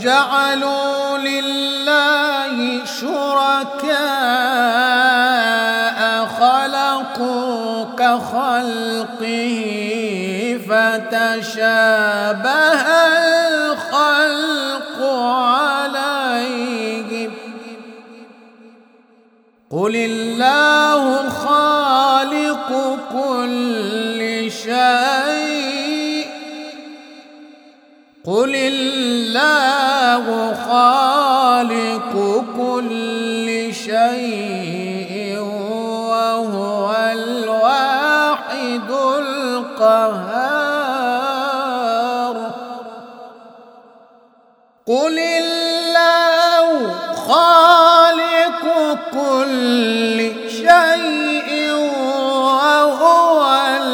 جعلوا لله شركاء خلقوا كخلقه فتشابه الخلق عليهم. قل الله خالق كل شيء قل الله خالق كل شيء وهو الواحد القهار. قل الله خالق كل شيء وهو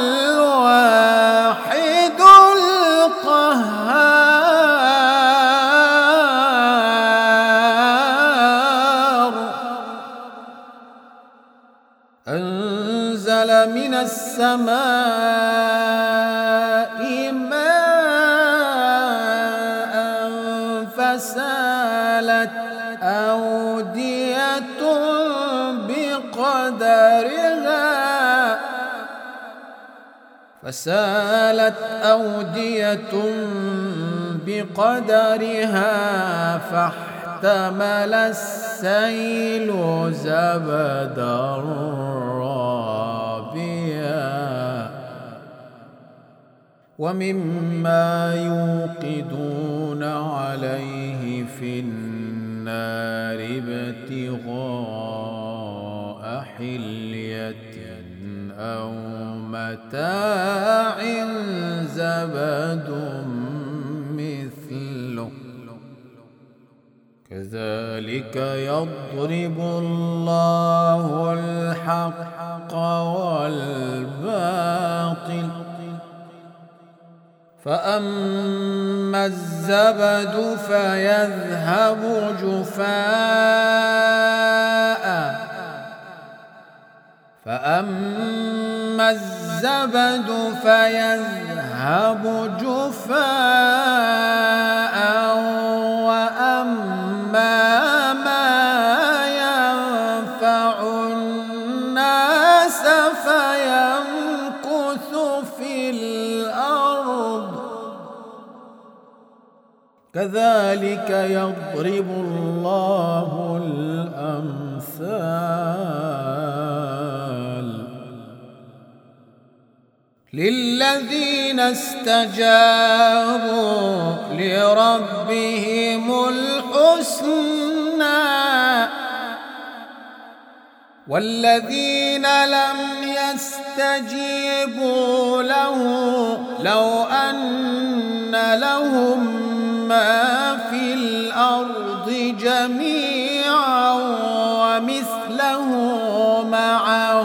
الواحد القهار. أنزل من السماء ماء فسالت أودية بقدرها فاحتمل السيل زبدا رابيا ومما يوقدون عليه في النار ابتغاء حلية أو متاع زبد مثله كذلك يضرب الله الحق والباطل. فأما الزبد فيذهب جفاء وأما ما ينفع الناس فيمكث في الأرض كذلك يضرب الله الأمثال للذين استجابوا لربهم الحسنى والذين لم يستجيبوا له لو أن لهم ما في الأرض جميعا ومثله معه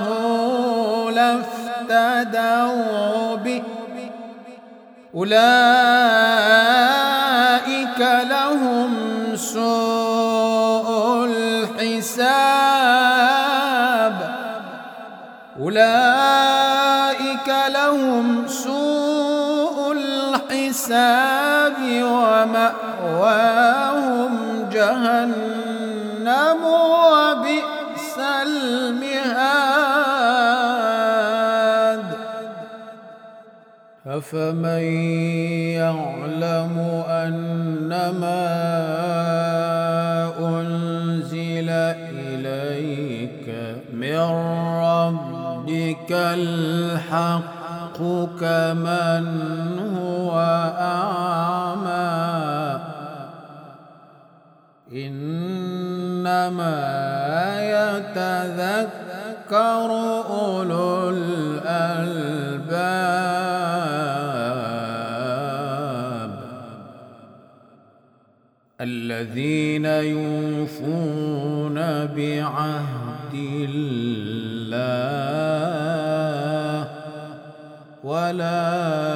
لافتدوا به أولئك لهم سوء الحساب ومأواهم جهنم وبئس المهاد. أفمن يعلم أنما أنزل إليك من ربك الحق كمن هو أعمى إنما يتذكر أولو الألباب الذين يوفون بعهد الله ولا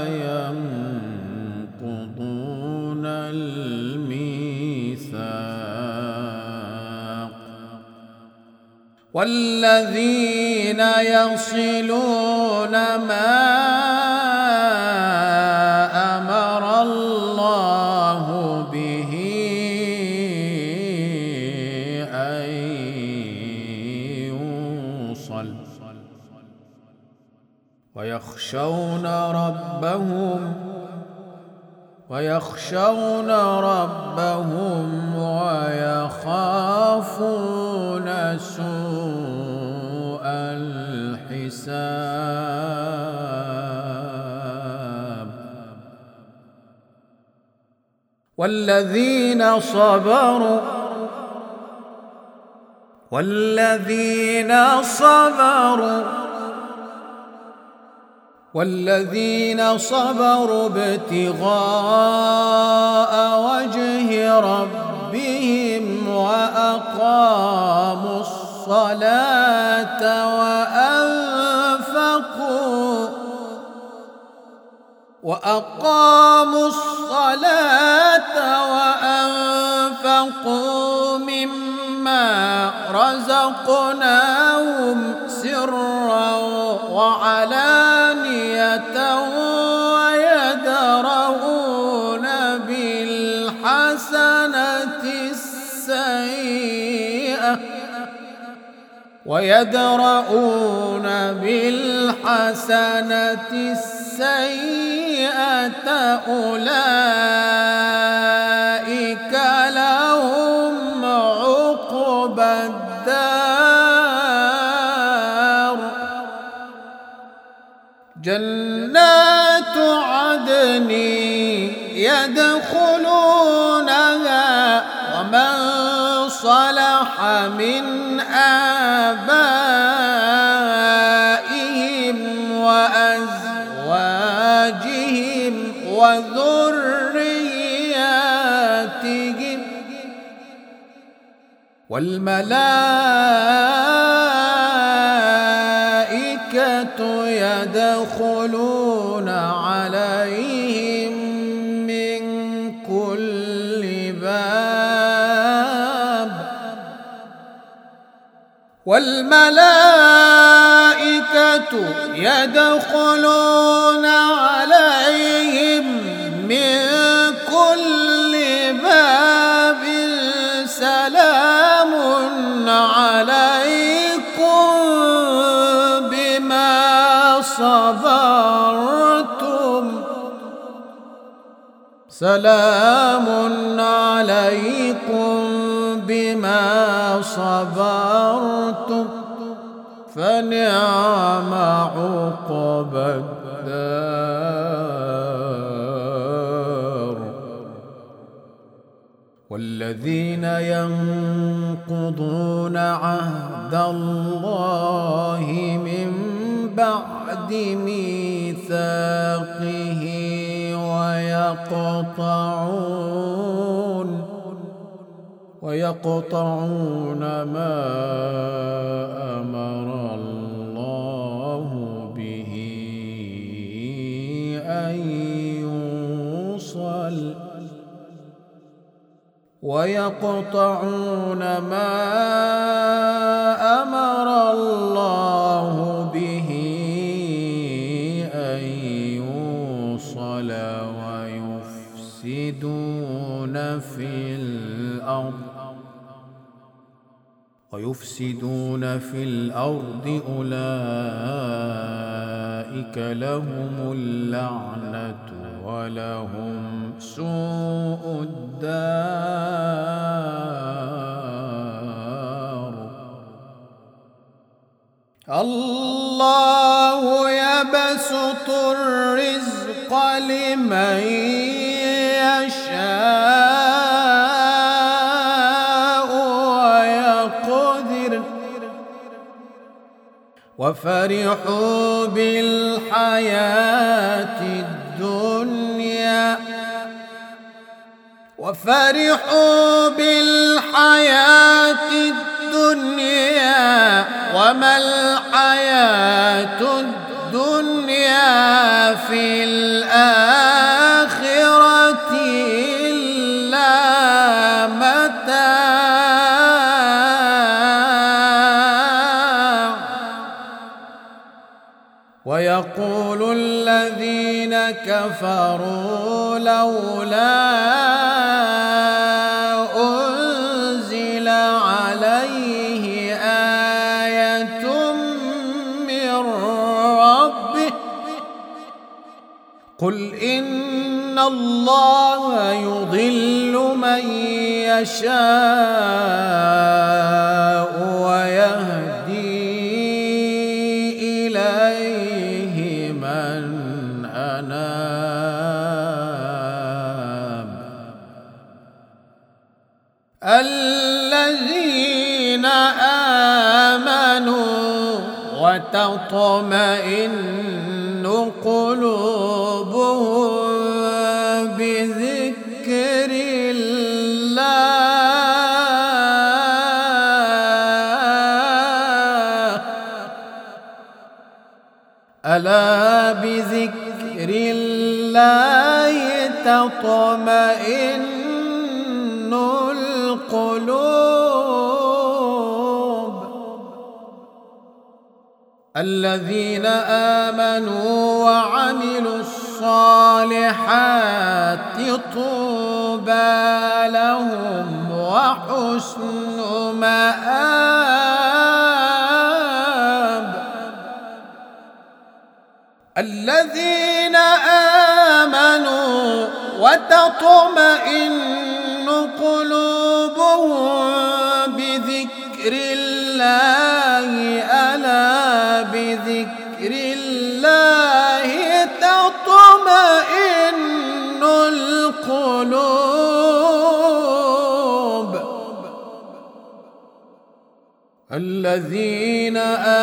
ينقضون الميثاق والذين يصلون ما أمر الله به ويخشون ربهم ويخافون سوء الحساب. والذين صبروا ابتغاء وجه ربهم وأقاموا الصلاة وأنفقوا مما رزقناهم سرا وعلانية ويدرؤون بالحسنة السيئة أولئك لهم عقبى الدار جنات عدن يدخلونها ومن صلح من آبائهم وأزواجهم وذرياتهم والملائكة يدخلون عليهم من كل باب سلام عليكم بما صبرتم فنعم عقبى الدار. والذين ينقضون عهد الله من بعد ميثاقه ويقطعون ما أمر الله به أن يوصل ويفسدون في الأرض أولئك لهم اللعنة ولهم سوء الدار. الله يبسط الرزق لمن يشاء ويقدر وفرحوا بالحياة الدنيا وما الحياة الدنيا في الآخرة إلا متاع. ويقول الذين كفروا لولا أنزل عليه آية قل إن الله يضل من يشاء ويهدي إليه من أناب. الذين آمنوا وتطمئن قلوبهم بذكر الله. ألا بذكر الله تطمئن القلوب. الذين آمنوا وعملوا الصالحات طوبى لهم وحسن مآب. الذين آمنوا وتطمئن قلوبهم بذكر الله. ألا بذكر الله تطمئن القلوب. الذين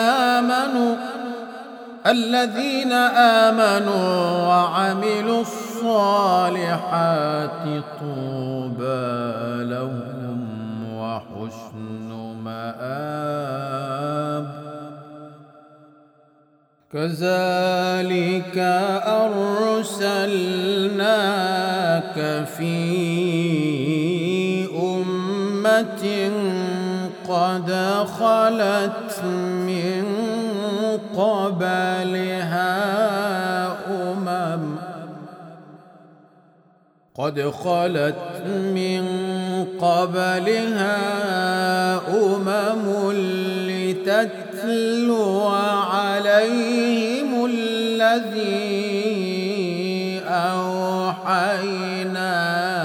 آمنوا وعملوا الصالحات طوبى لهم وحسن مآب. كذلك أرسلناك في أمة قد خلت من قبلها أمم لتتلو عليهم الذي أوحينا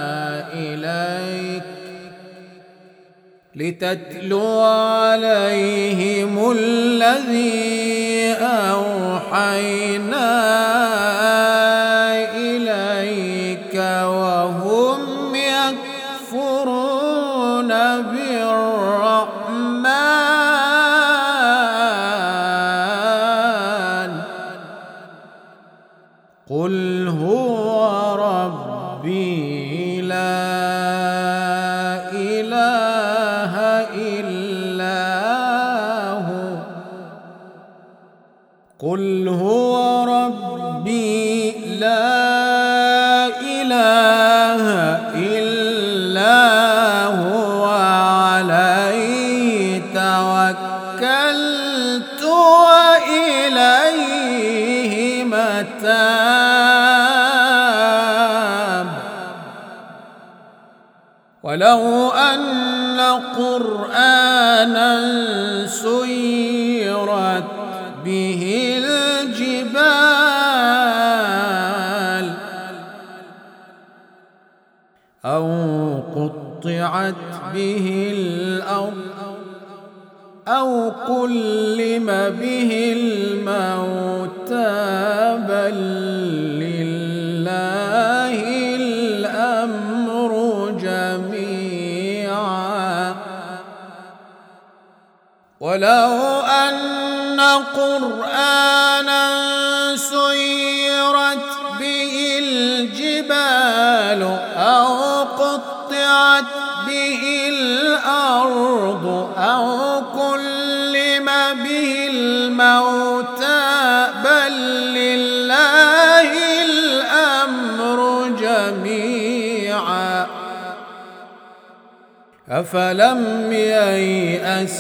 إليك وهم يكفرون بالرحمن. قل هو ربي لا إله إلا هو. قل هو ربي لا إله إلا هو عليه توكلت وإليه متاب. ولو أن قرآنا سيرت به الجبال أو قطعت به الأرض أو كلم به الموتى بل لله الأمر جميعا. ولو أن قرآنا سيرت به الجبال أو قطعت به الأرض أو كلم به الموتى بل لله الأمر جميعا. أفلم ييأس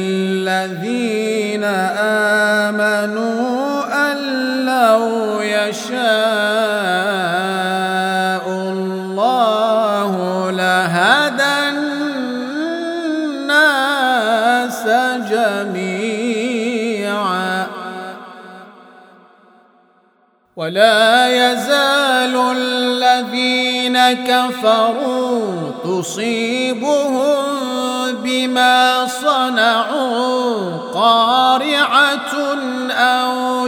الذين آمنوا أن لو يشاء الله لهدى الناس جميعا ولا يزال الذين كفروا تصيبهم بما صنعوا قارعة أو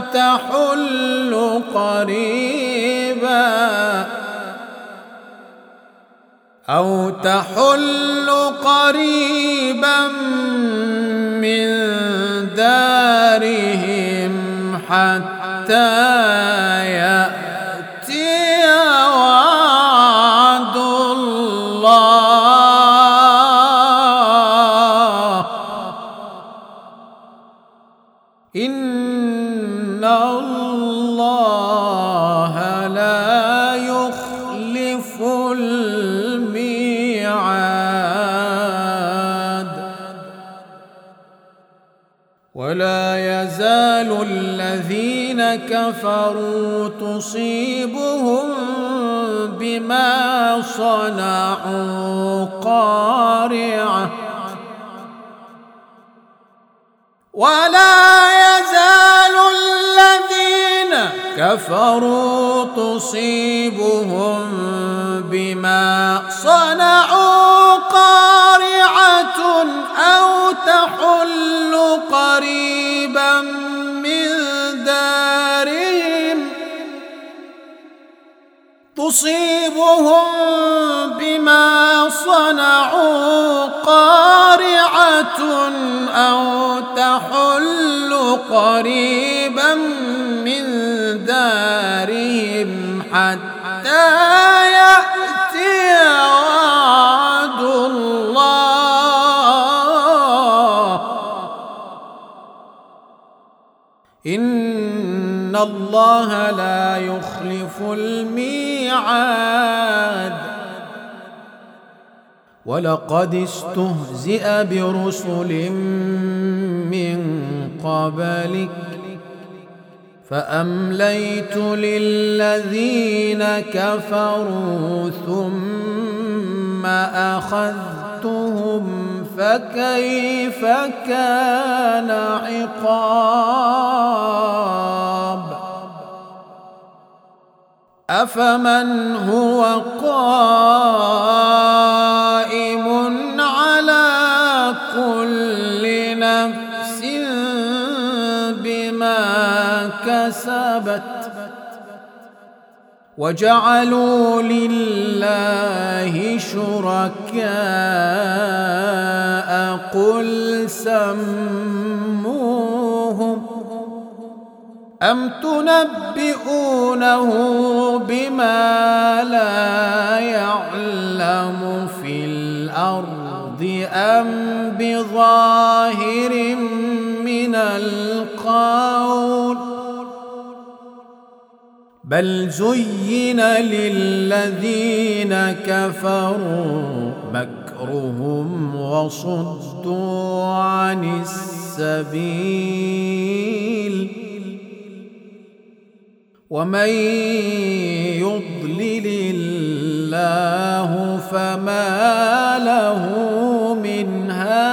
تحل قريبا من دارهم حتى يأتي وعد الله إن الله لا يخلف الميعاد ولا يزال الذين كفروا تصيبهم بما صنعوا قارعة ولا يزال الذين كفروا تصيبهم بما صنعوا قارعة أو تحل قريبا من دارهم تصيبهم بما صنعوا قارعة أو تحل قريبا من دارهم حتى يأتي وعد الله إن الله لا يخلف الميعاد ولقد استهزئ برسل من قبلك فأمليت للذين كفروا ثم أخذتهم فكيف كان عقاب أفمن هو قائم على كل نفس بما كسبت وجعلوا لله شركاء قل سموهم أم تنبئونه بما لا يعلم في الأرض أم بظاهر من القول بل زين للذين كفروا مكرهم وصدوا عن السبيل ومن يضلل الله فما له من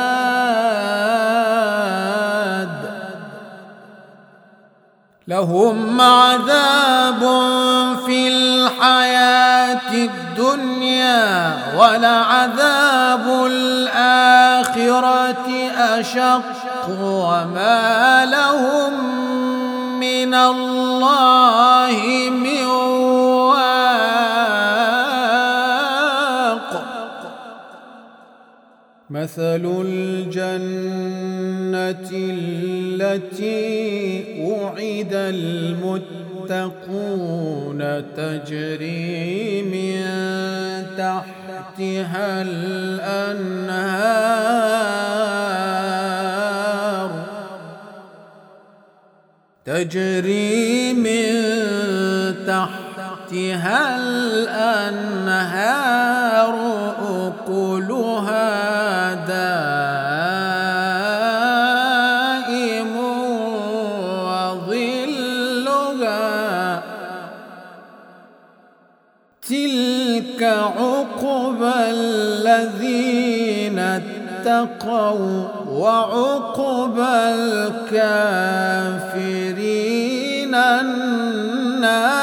هاد لهم عذاب في الحياة الدنيا ولعذاب الآخرة أشق وما لهم من الله من واق مثل الجنة التي وعد المتقون تجري من تحتها الأنهار تجري من تحتها الأنهار أكلها دائم وظلها تلك عقبى الذين اتقوا وعقبى الكافرين النار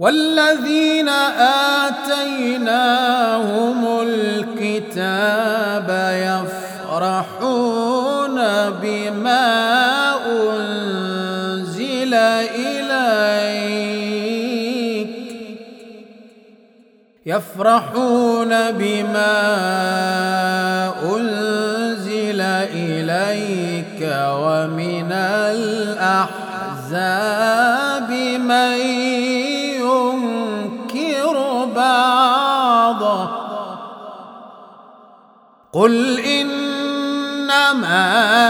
والذين آتيناهم الكتاب يفرحون بما أنزل إليك ومن الأحزاب من ينكر بعضه قل إنما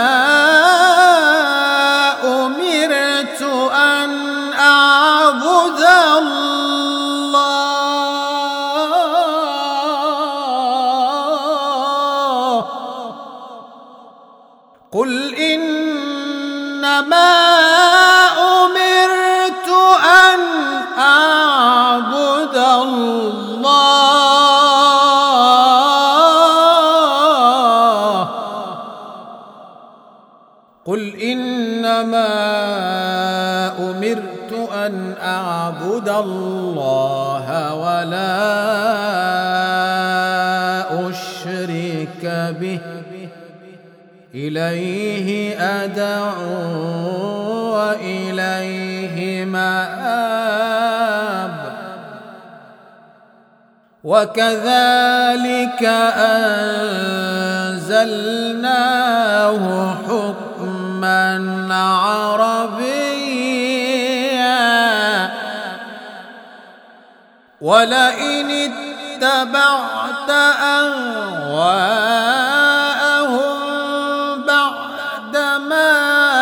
أمرت أن أعبد الله ولا أشرك به إليه أدعو وإليه مآب وكذلك أنزلناه حكما عربيا ولئن اتبعت أهواءهم بعدما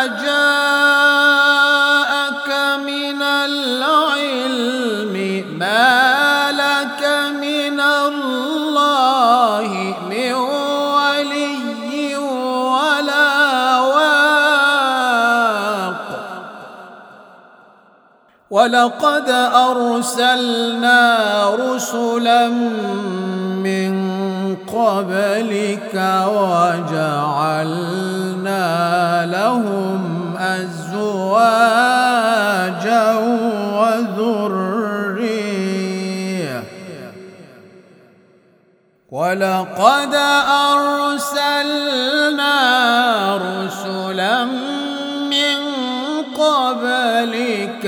جاءك من العلم ما لك من الله من ولي ولا واق ولقد أرسلنا رسلا من قبلك وجعلنا لهم أزواجا وذرية ولقد أرسلنا رسلا من قبلك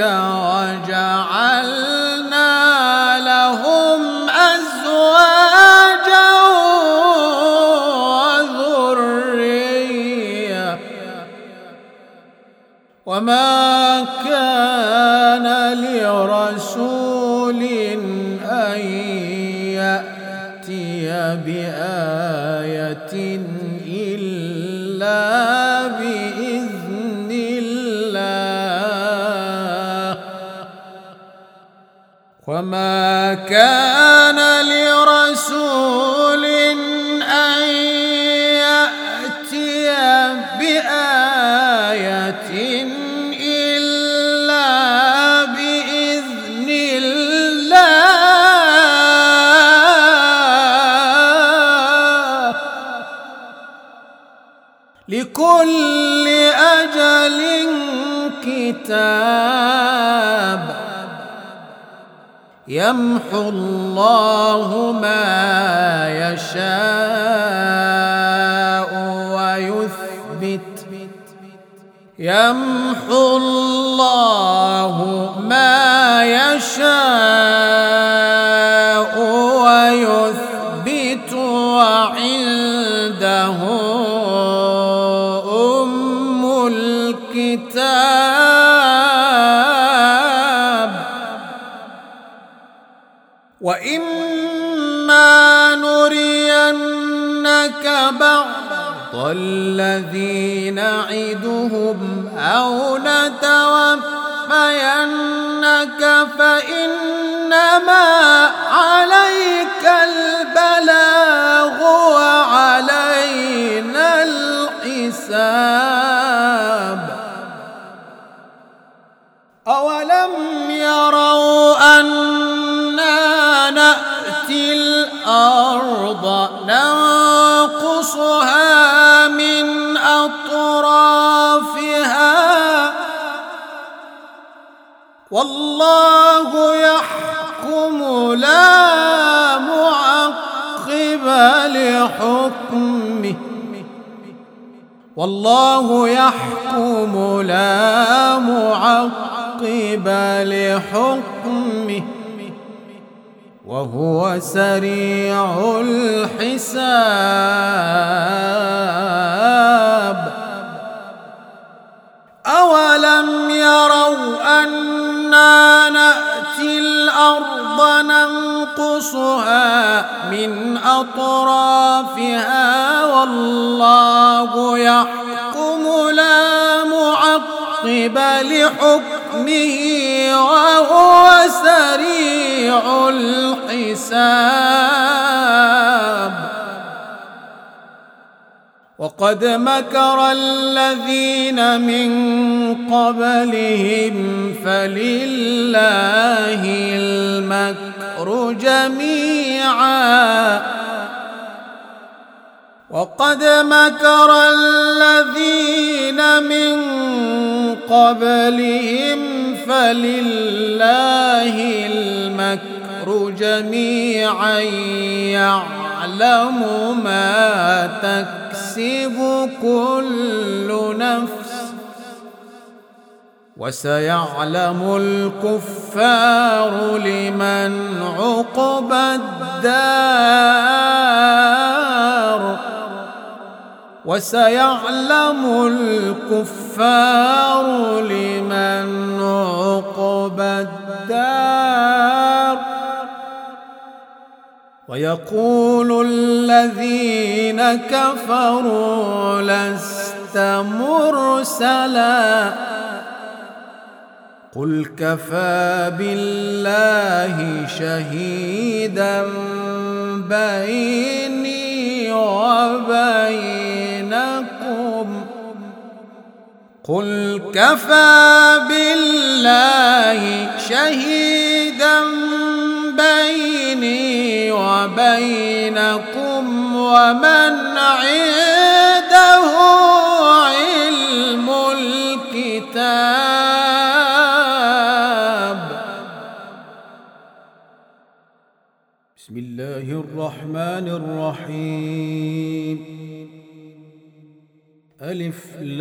وجعلنا لهم أزواجا وذرية وما كان لرسول أن يأتي بآية إلا بإذن الله وما كان لرسول أن يأتي بآية إلا بإذن الله لكل أجل كتاب يمحو الله ما يشاء ويثبت يمحو الله ما يشاء ويثبت وعنده أم الكتاب وإما نرينك بعض الذي نعدهم أو نتوفينك فإنما عليك البلاغ وعلينا الحساب أولم يروا أنا نأتي الأرض ننقصها من أطرافها والله يحكم لحكمه، والله يحكم لا معقب لحكمه، وهو سريع الحساب. أولم يروا أنا نأتي الأرض ننقصها من أطرافها والله يحكم لا معقب لحكمه، وهو سريع الحساب. وقد مكر الذين من قبلهم فلله المكر جميعا، وقد مكر الذين من قبلهم فلله المكر جميعا يعلم ما تكسب كل نفس، وسيعلم الكفار لمن عقبى الدار، وسيعلم الكفار لمن عقبى الدار. ويقول الذين كفروا لست مرسلا، قل كفى بالله شهيدا بيني وبينكم، قل كفى بالله شهيدا بيني وبينكم ومن عنده علم الكتاب. بسم الله الرحمن الرحيم. ألف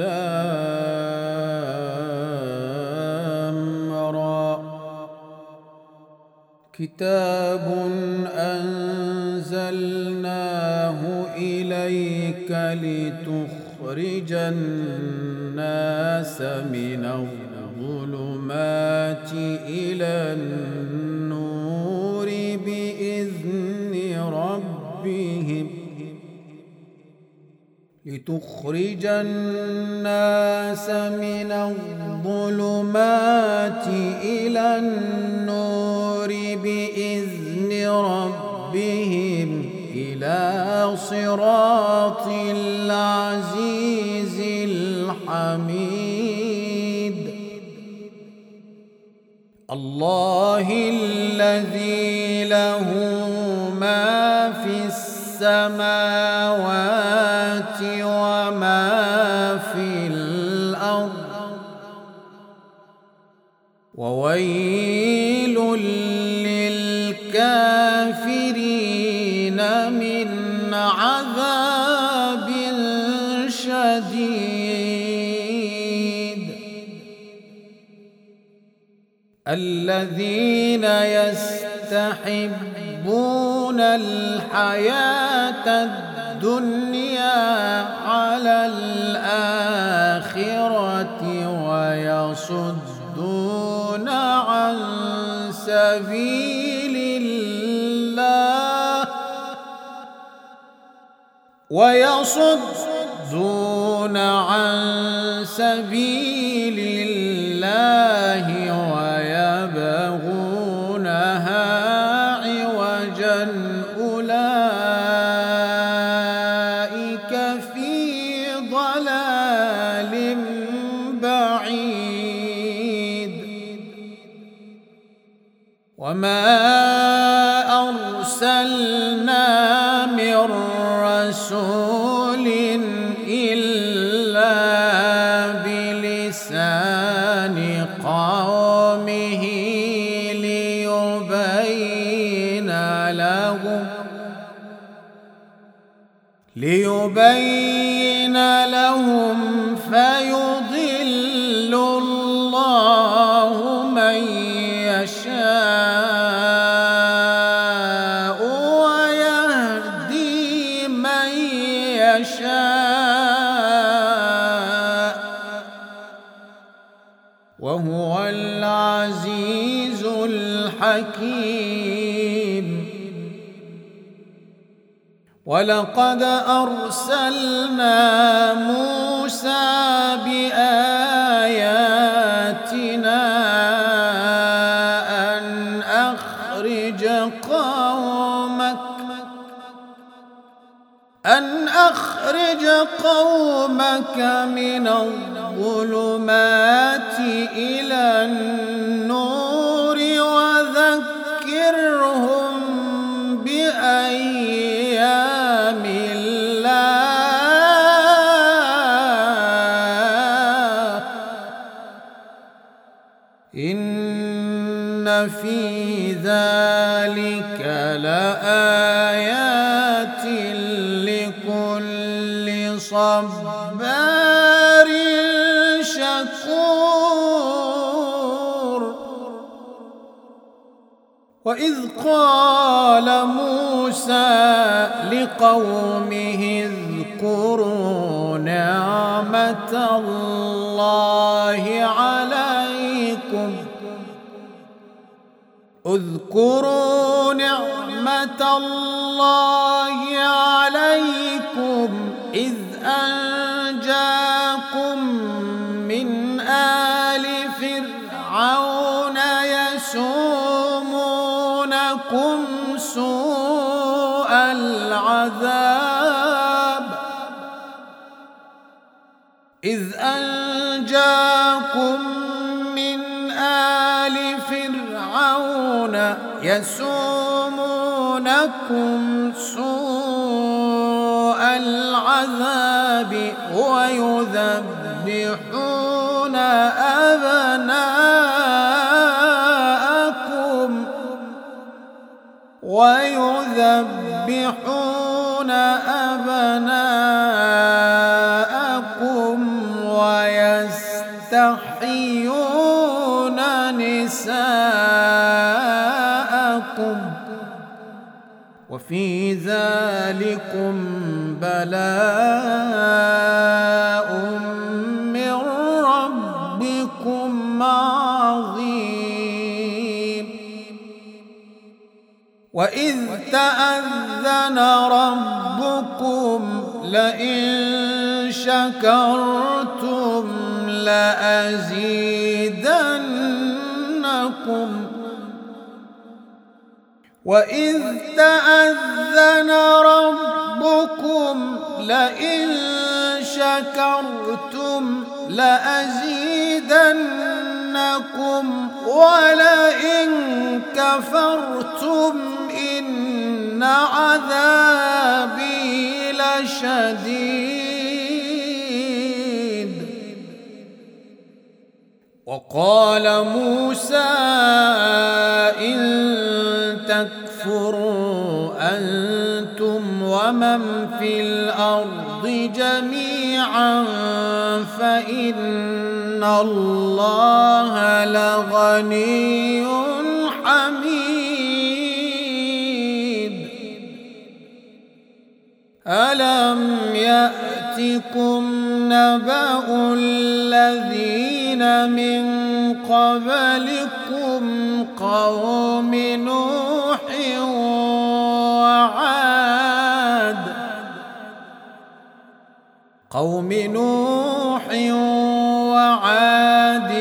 لام را، كتاب أنزلناه إليك لتخرج الناس من الظلمات إلى النور بإذن ربهم، لتخرج الناس من الظلمات إلى النور بإذن ربهم إلى صراط العزيز الحميد. الله الذي له ما في السماوات وما في الأرض، وويل للكافرين من عذاب شديد. الذين يستحبون الحياة الدنيا على الآخرة ويصدون عن سبيل الله، ويصدون عن سبيل الله ويبغونها عوجا، أولئك في ضلال بعيد. وما أرسلنا من رسول إلا بلسان قومه ليبين ليبين لهم فيضل الله من يشاء ويهدي من يشاء وهو العزيز الحكيم. ولقد أرسلنا موسى بآياتنا أن أخرج قومك من الظلمات إلى النور وذكرهم بأيام الله إن في ذلك لآيات لكل صبار شكور. وإذ قال موسى لقومه اذكروا نعمة الله عليكم إذ أنجاكم من آل فرعون يسومونكم سوء العذاب ويذبحون أبناءكم ويستحيون نساءكم وفي ذلكم بلاء من ربكم عظيم. وإذ تأذن ربكم لئن شكرتم لأزيدنكم وإذ تأذن ربكم لئن شكرتم لأزيدنكم ولئن كفرتم إن عذابي لشديد. وقال موسى إن تكفروا أنتم ومن في الأرض جميعا فإن الله لغني حميد. ألم يأتكم نبأ الذين من قبلكم قوم نوح وعاد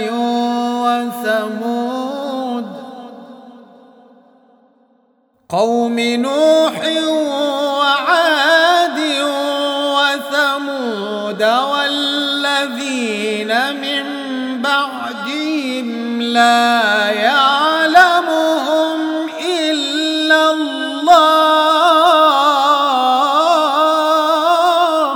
وثمود والذين من بعدهم لا يعلمهم إلا الله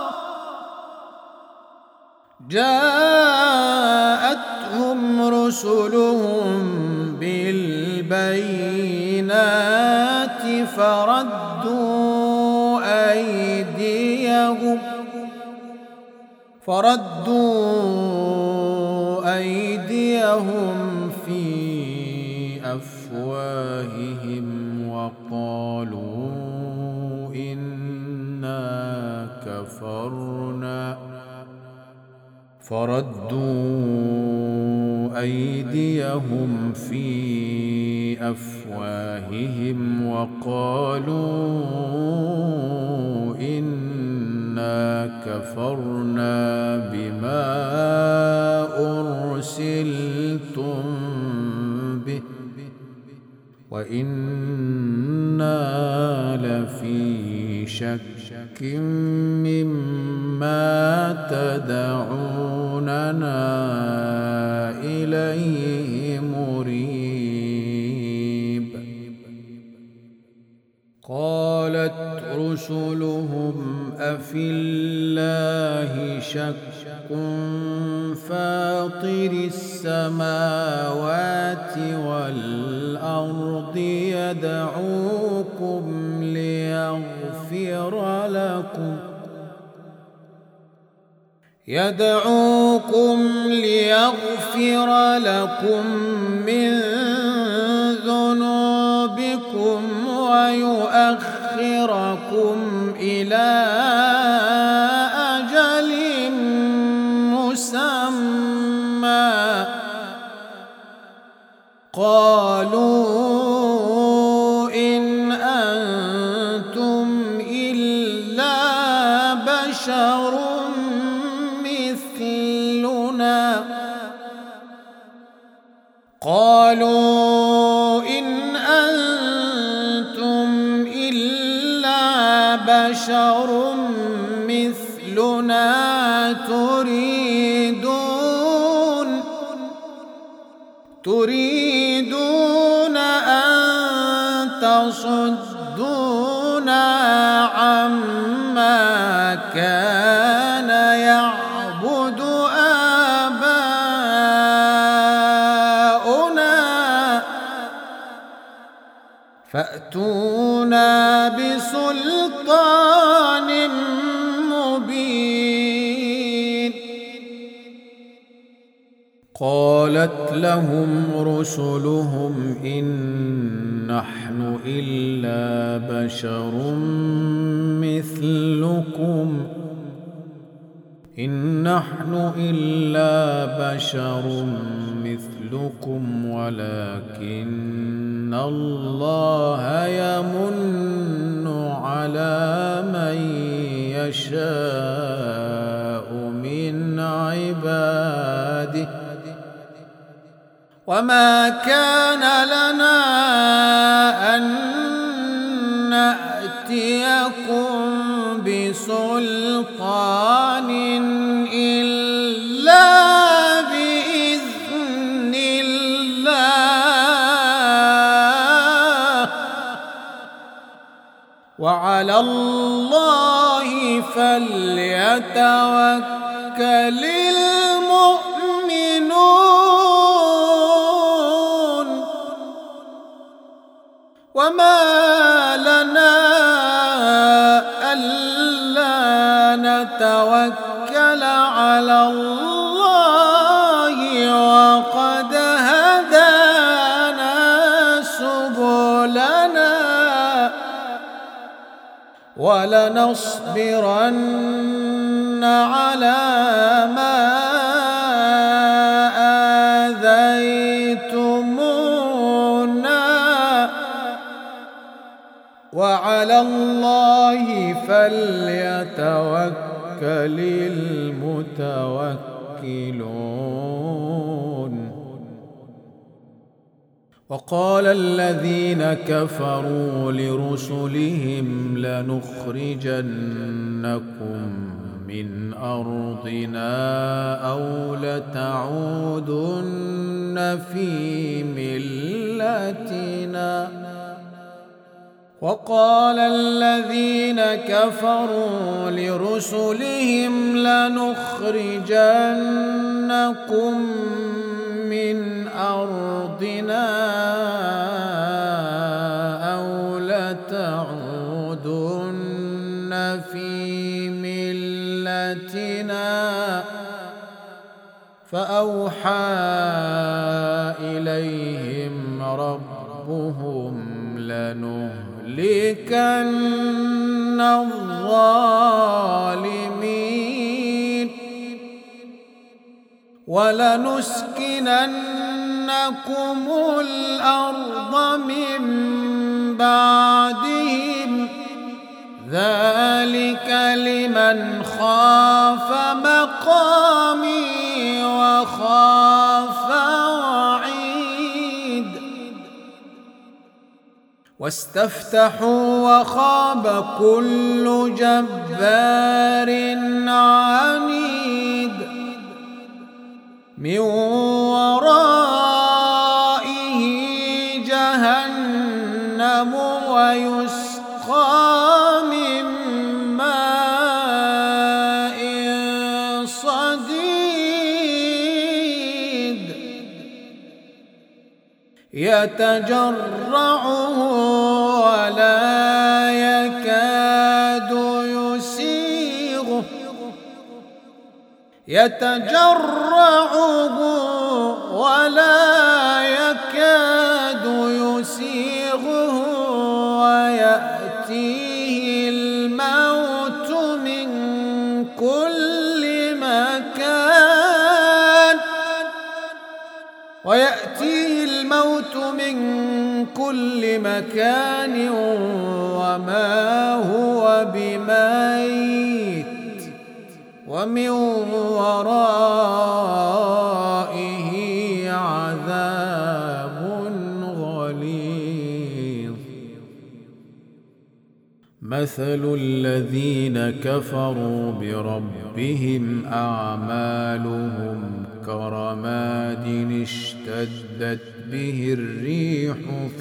جاءتهم رسلهم بالبينات فردوا أيديهم أيديهم في أفواههم وقالوا إنا كفرنا فردوا أيديهم في أفواههم وقالوا إنا كفرنا بما أرسلتم به وإنا لفي شك مما تدعوننا إليه مريب. قالت رسلهم أفي الله شك فاطر السماوات والأرض يدعوكم ليغفر لكم من ذنوبكم ويؤخركم إلى أجل مسمى. قالوا إن أنتم إلا بشر مثلنا تريدون أن تصدونا عما كان يعبد آباؤنا فأتونا بسلطان مبين. قالت لهم رسلهم إن نحن إلا بشر مثلكم ولكن الله يمن على من يشاء من عباده وما كان لنا أن نأتيكم بسلطان إلا بإذن الله وعلى الله فليتوكل المؤمنون. وما لنا ألا نتوكل على الله وقد هدانا سبلنا ولنصبرن على ما آذيتمونا وعلى الله فليتوكل المتوكلون. وقال الذين كفروا لرسلهم لنخرجنكم من أرضنا أو لتعودن في ملتنا. وقال الذين كفروا لرسلهم لنخرجنكم من أرضنا أو لتعودن في ملتنا ملتنا فأوحى إليهم ربهم لنهلكن الظالمين ولنسكننكم الأرض من بعدهم ذلك لمن خاف مقامي وخاف وعيد واستفتحوا وخاب كل جبار عنيد من ورائه جهنم ويسقى من ماء صديد يتجرعه ولا يكاد يسيغه ويأتيه الموت من كل مكان وما هو بميت ومن ورائه عذاب غليظ مثل الذين كفروا بربهم أعمالهم كرماد اشتدت به الريح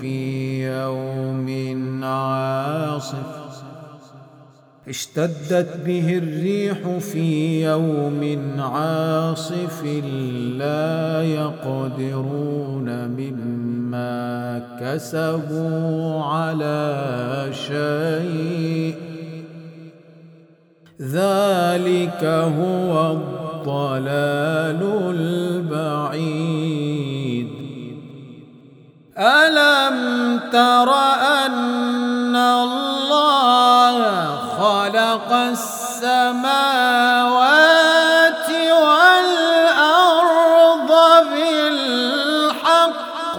في يوم عاصف لا يقدرون مما كسبوا على شيء ذلك هو الضلال البعيد ألم تر أن الله خلق السماوات والأرض بالحق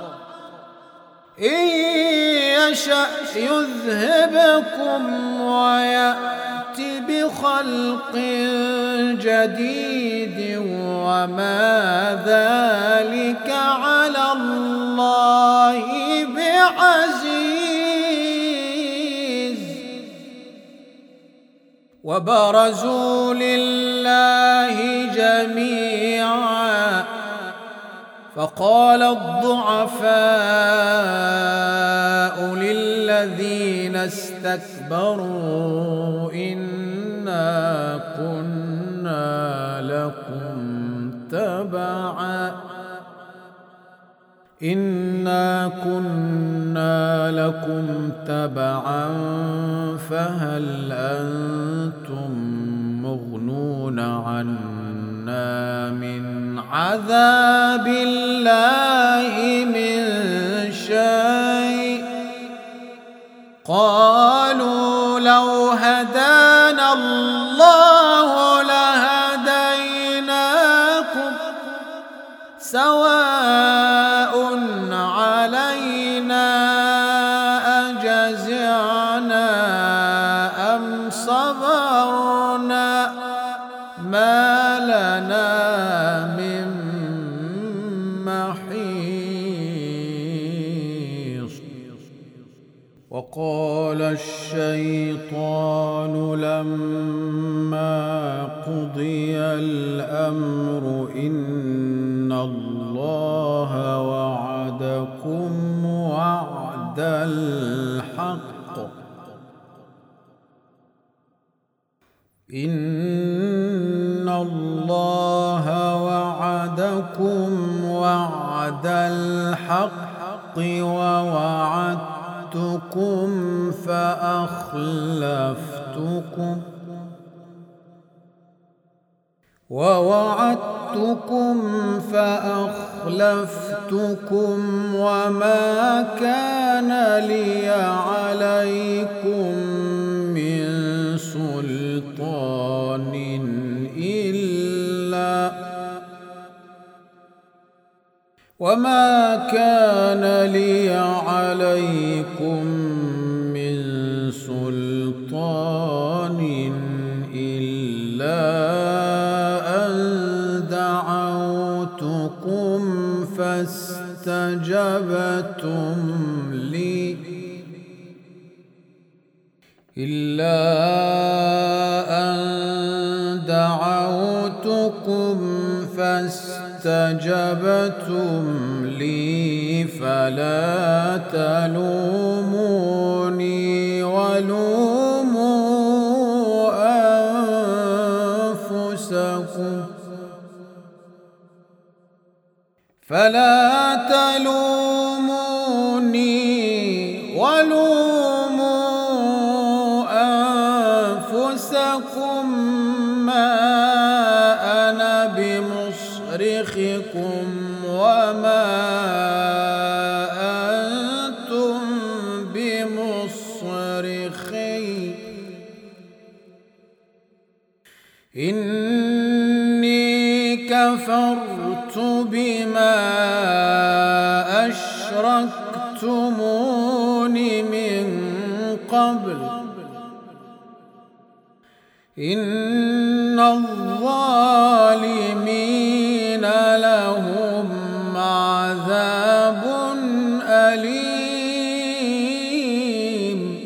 إن يشأ يذهبكم ويأتي بخلق جديد وما ذلك على الله بعزيز وبرزوا لله جميعا فقال الضعفاء للذين استكبروا إنا كنا لكم تبعا فهل أنتم مغنون عنا من عذاب الله من شيء قالوا لو هدانا الله لهديناكم سواء علينا أجزعنا أم صبرنا ما لنا من محيص وقال الشيطان لما قضي الأمر إن الله وعدكم وعد الحق ووعدتكم فأخلفتكم ووعدتكم فأخلفتكم وما كان لي عليكم من سلطان إلا أن دعوتكم فاستجبتم لي فلا تلوموني ولوموا أنفسكم ما أنا بمصرخكم وما أنتم بمصرخي إني كفرت بما أشركتمون من قبل إن الظالمين لهم عذاب أليم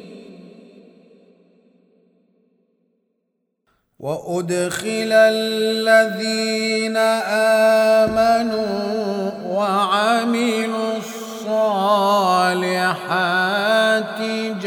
وأدخل الذين آمنوا وعملوا الصالحات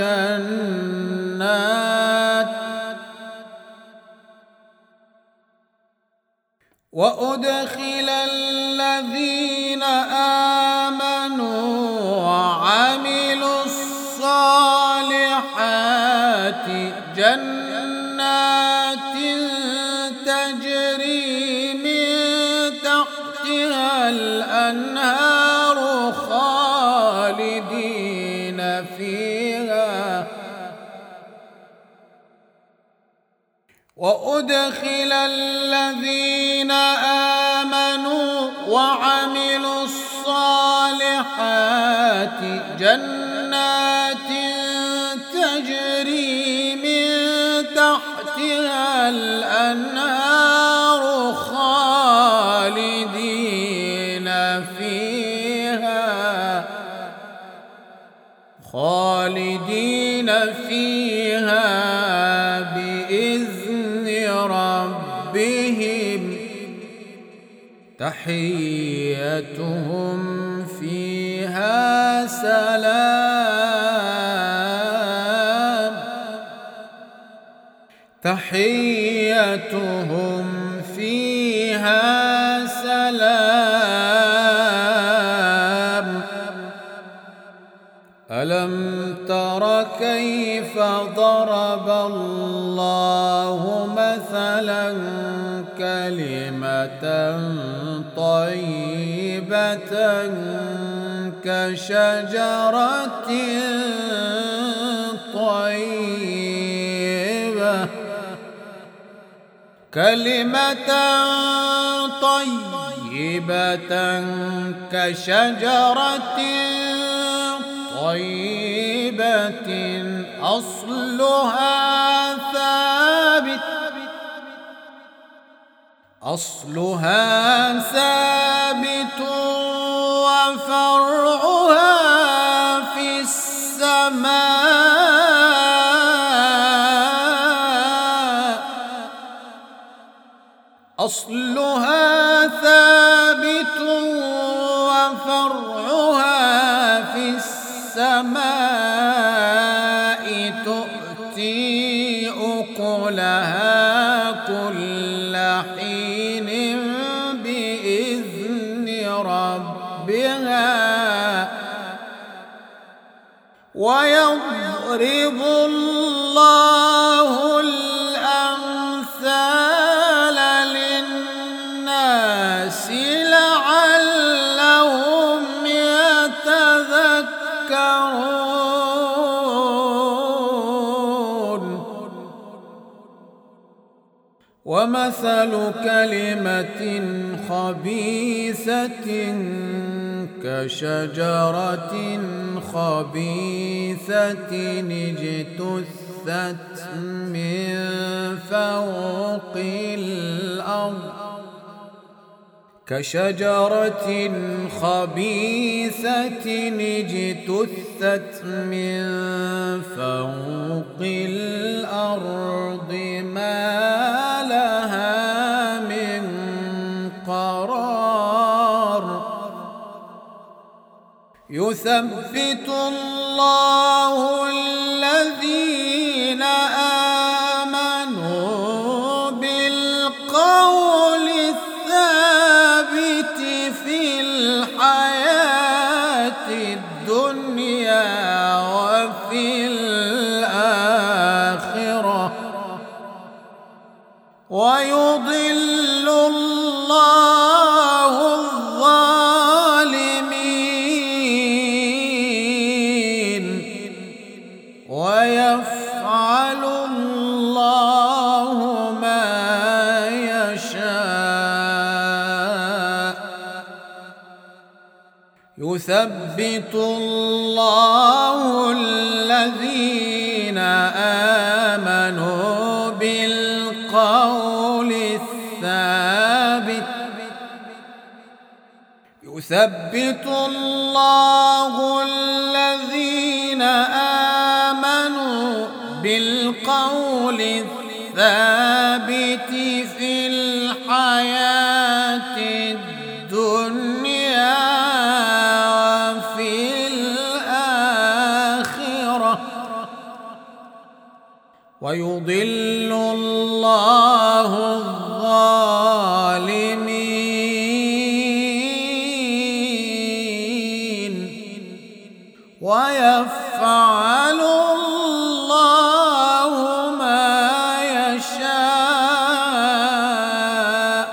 جنات تجري من تحتها الأنهار خالدين فيها وأدخل الذين آمنوا وعملوا الصالحات جنات تجري من تحتها الأنهار خالدين فيها بإذن ربهم تحيتهم فيها سلام ألم تر كيف ضرب الله مثلا كلمة طيبة كشجرة طيبة كشجرة طيبة أصلها ثابت وفرعها في السماء أصلها ثابت وفرعها في السماء تؤتي أكلها كل حين بإذن ربها ويضرب الله الأمثال ومثل كلمة خبيثة كشجرة خبيثة اجتثت من فوق الأرض ما لها من قرار. يثبت الله الذين آمنوا بالقول الثابت في الحياة الدنيا وفي الآخرة، ويضل الله الظالمين ويفعل الله ما يشاء. يثبت الله الذين آمنوا بالقول الثابت في الحياة الدنيا وفي الآخرة، ويضل الله الظالمين ويفعل الله ما يشاء.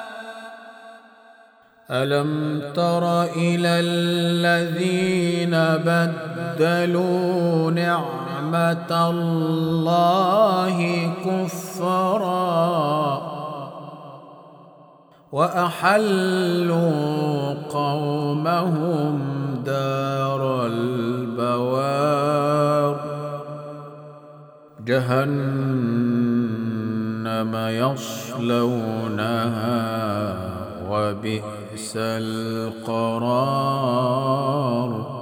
ألم تر إلى الذين بدلوا نعمة الله كفرا وأحلوا قومهم دار البوار جهنم يصلونها وبئس القرار.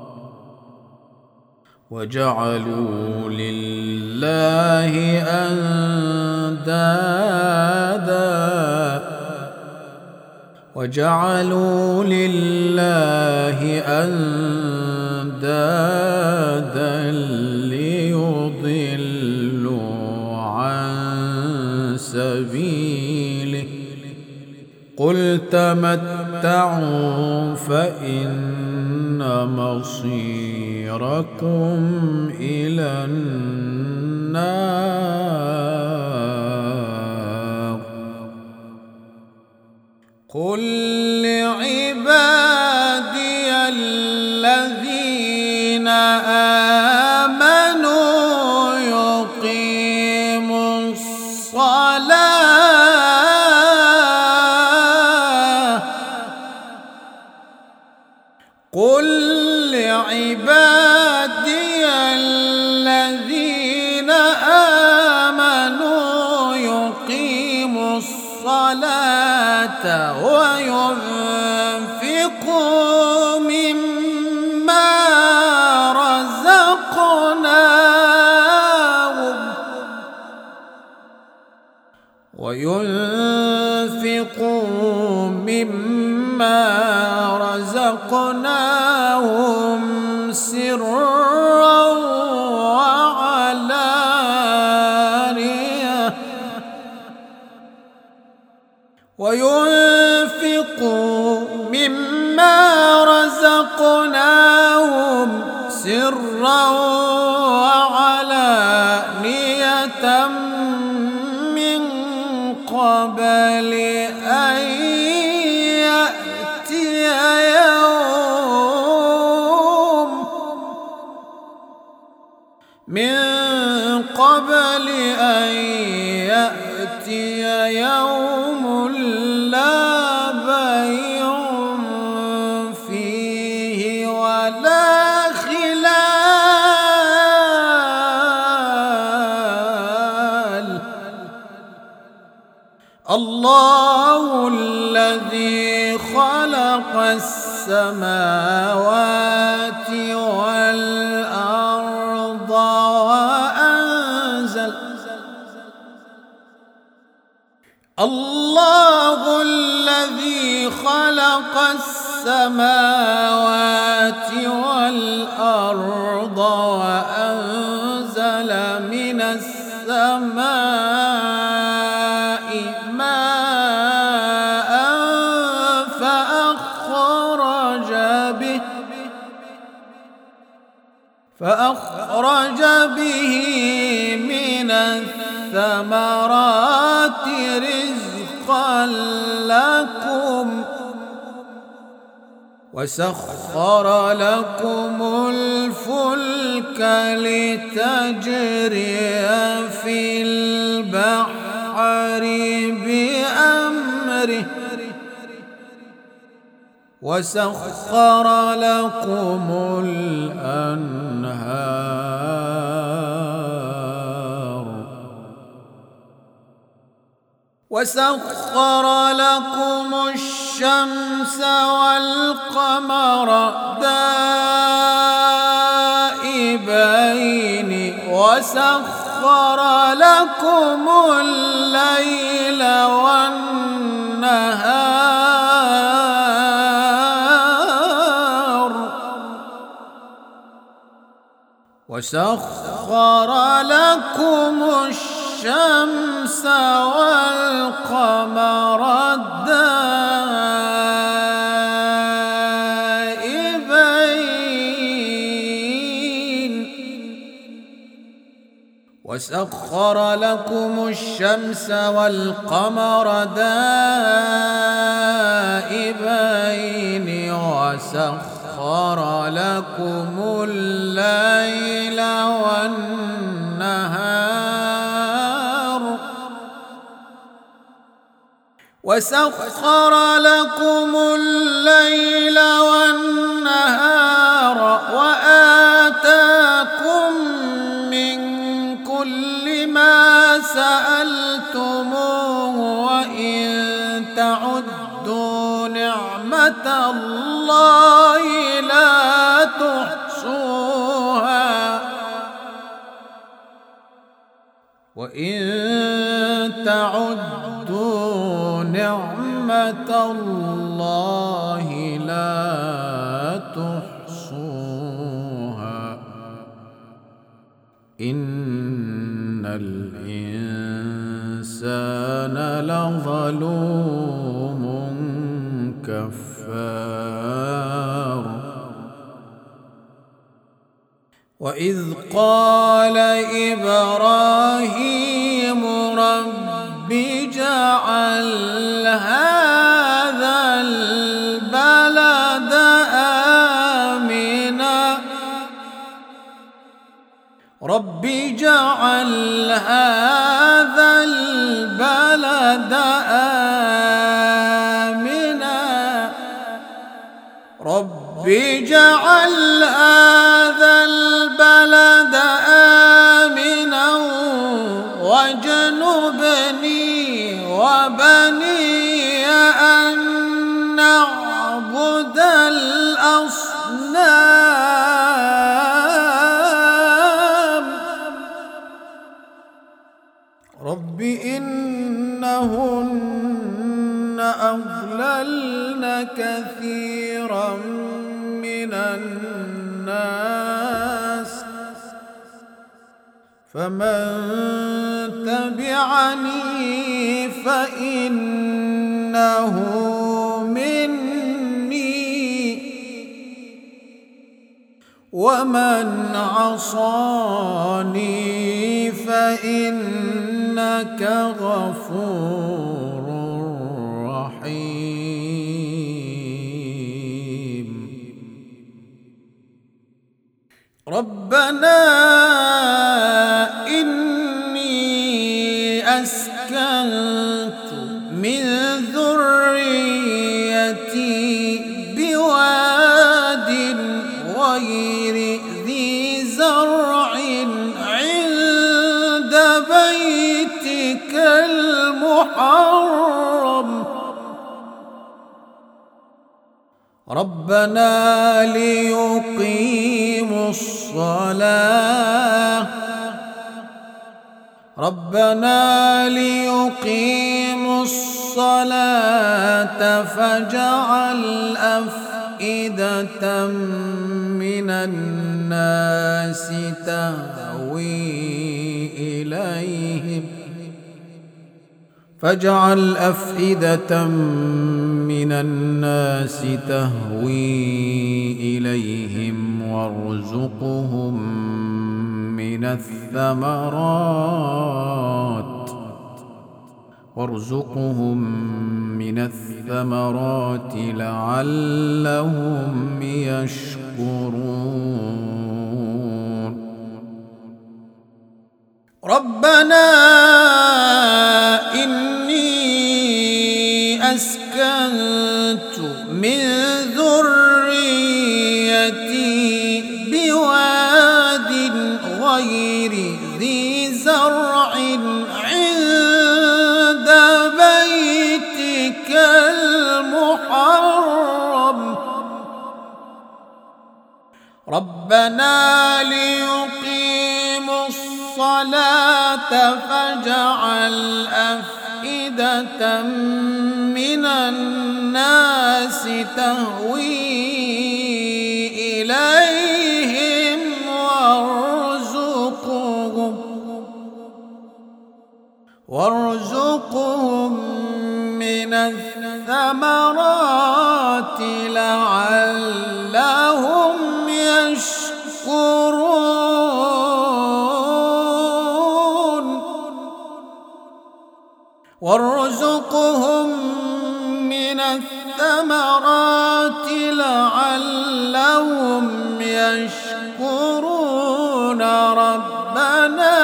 وجعلوا لله أندادا ليضلوا عن سبيله. قل تمتعوا فإن مصيركم إلى النار. قل لعبادي الذين آمنوا يقيموا الصلاة قل لعبادي الذين آمنوا يقيموا الصلاة وينفقوا مما رزقناهم سرا وعلانية من قبل أن يأتي يأتي يوم لا بيع فيه ولا خلال. الله الذي خلق السماوات والأرض وأنزل الله الذي خلق السماوات والأرض وأنزل من السماء ماء فأخرج به من الثمرات رزقا لكم وسخر لكم الفلك لتجري في البحر بأمره وسخر لكم الأنهار وسخر لكم الشمس والقمر دائبين وسخر لكم الليل والنهار وسخر لكم الشمس والقمر دائبين وسخر لكم الشمس والقمر دائبين وسخر لكم الليل والنهار وسخر لكم الليل والنهار وآتاكم من كل ما سألتموه وإن تعدوا نعمة الله لا تحصوها وإن تعدوا نعمة الله لا تحصوها إن الإنسان لظلوم كفار وإذ قال إبراهيم رب اجعل هذا البلد آمنا رب اجعل هذا البلد آمنا رب اجعل هذا البلد آمنا واجنبني وبني أن نعبد الأصنام رب إنهن أضللن كثيرا من الناس فمن تبعني فإنه مني ومن عصاني فإنك غفور رحيم ربنا إني أسكنت أسكنت من ذريتي بواد غير ذي زرع عند بيتك المحرم ربنا ليقيموا الصلاة فاجعل أفئدة من الناس تهوي إليهم وارزقهم من الثمرات لعلهم يشكرون ربنا إني أسكنت من ذريتي بواد غير ذي زرع عند بيتك المحرم ربنا ليقيموا الصلاة فاجعل أفئدة من الناس تهوي إليهم وارزقهم من الثمرات لعلهم يشكرون ربنا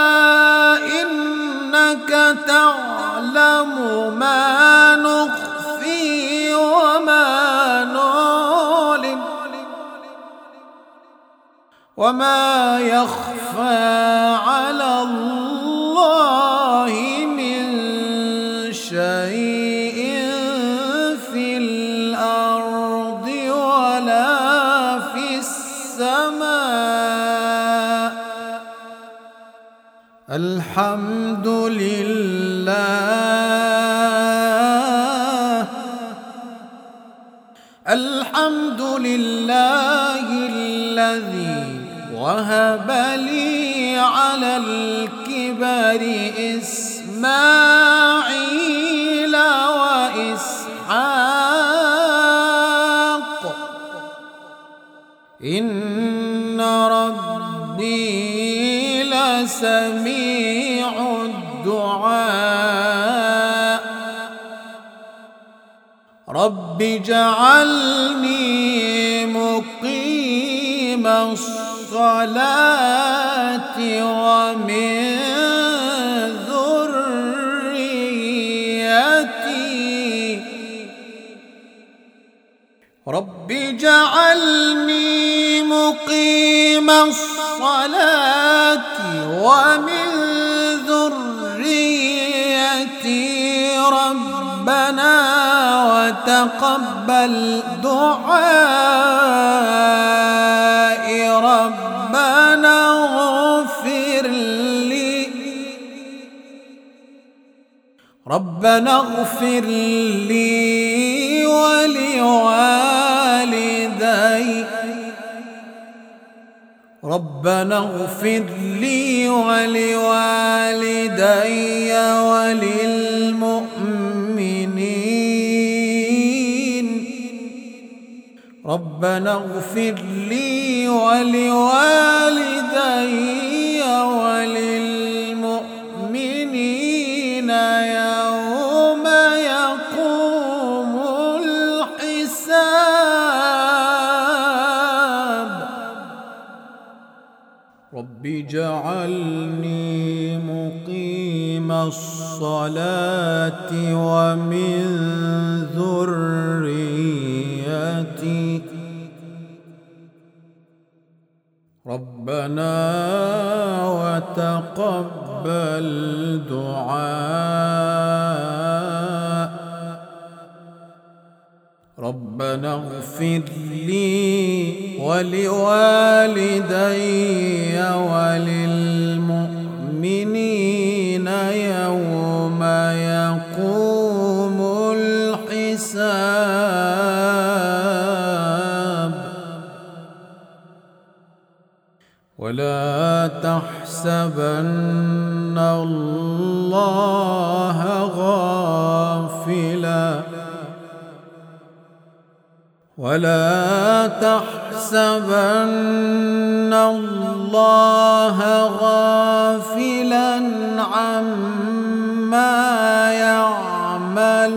إنك تعلم ما نخفي وما نعلن وما يخفى على الله من شيء في الأرض ولا في السماء الحمد لله الذي وهب لي على الكبر إسماعيل وإسحاق إن ربي لسميع الدعاء رب اجعلني مقيم الصلاة ومن ذريتي رب اجعلني مقيم الصلاة ومن ذريتي ربنا وتقبل دعائي ربنا اغفر لي ولوالدي ربنا اغفر لي ولوالدي وللمؤمنين ربنا اغفر لي ولوالدي وللمؤمنين يوم يقوم الحساب رب اجعلني مقيم الصلاة الصلاة ومن ذريتي ربنا وتقبل دعاء ربنا اغفر لي ولوالدي وللمؤمنين يوم يقوم الحساب ولا تحسبن الله غافلا عما يعمل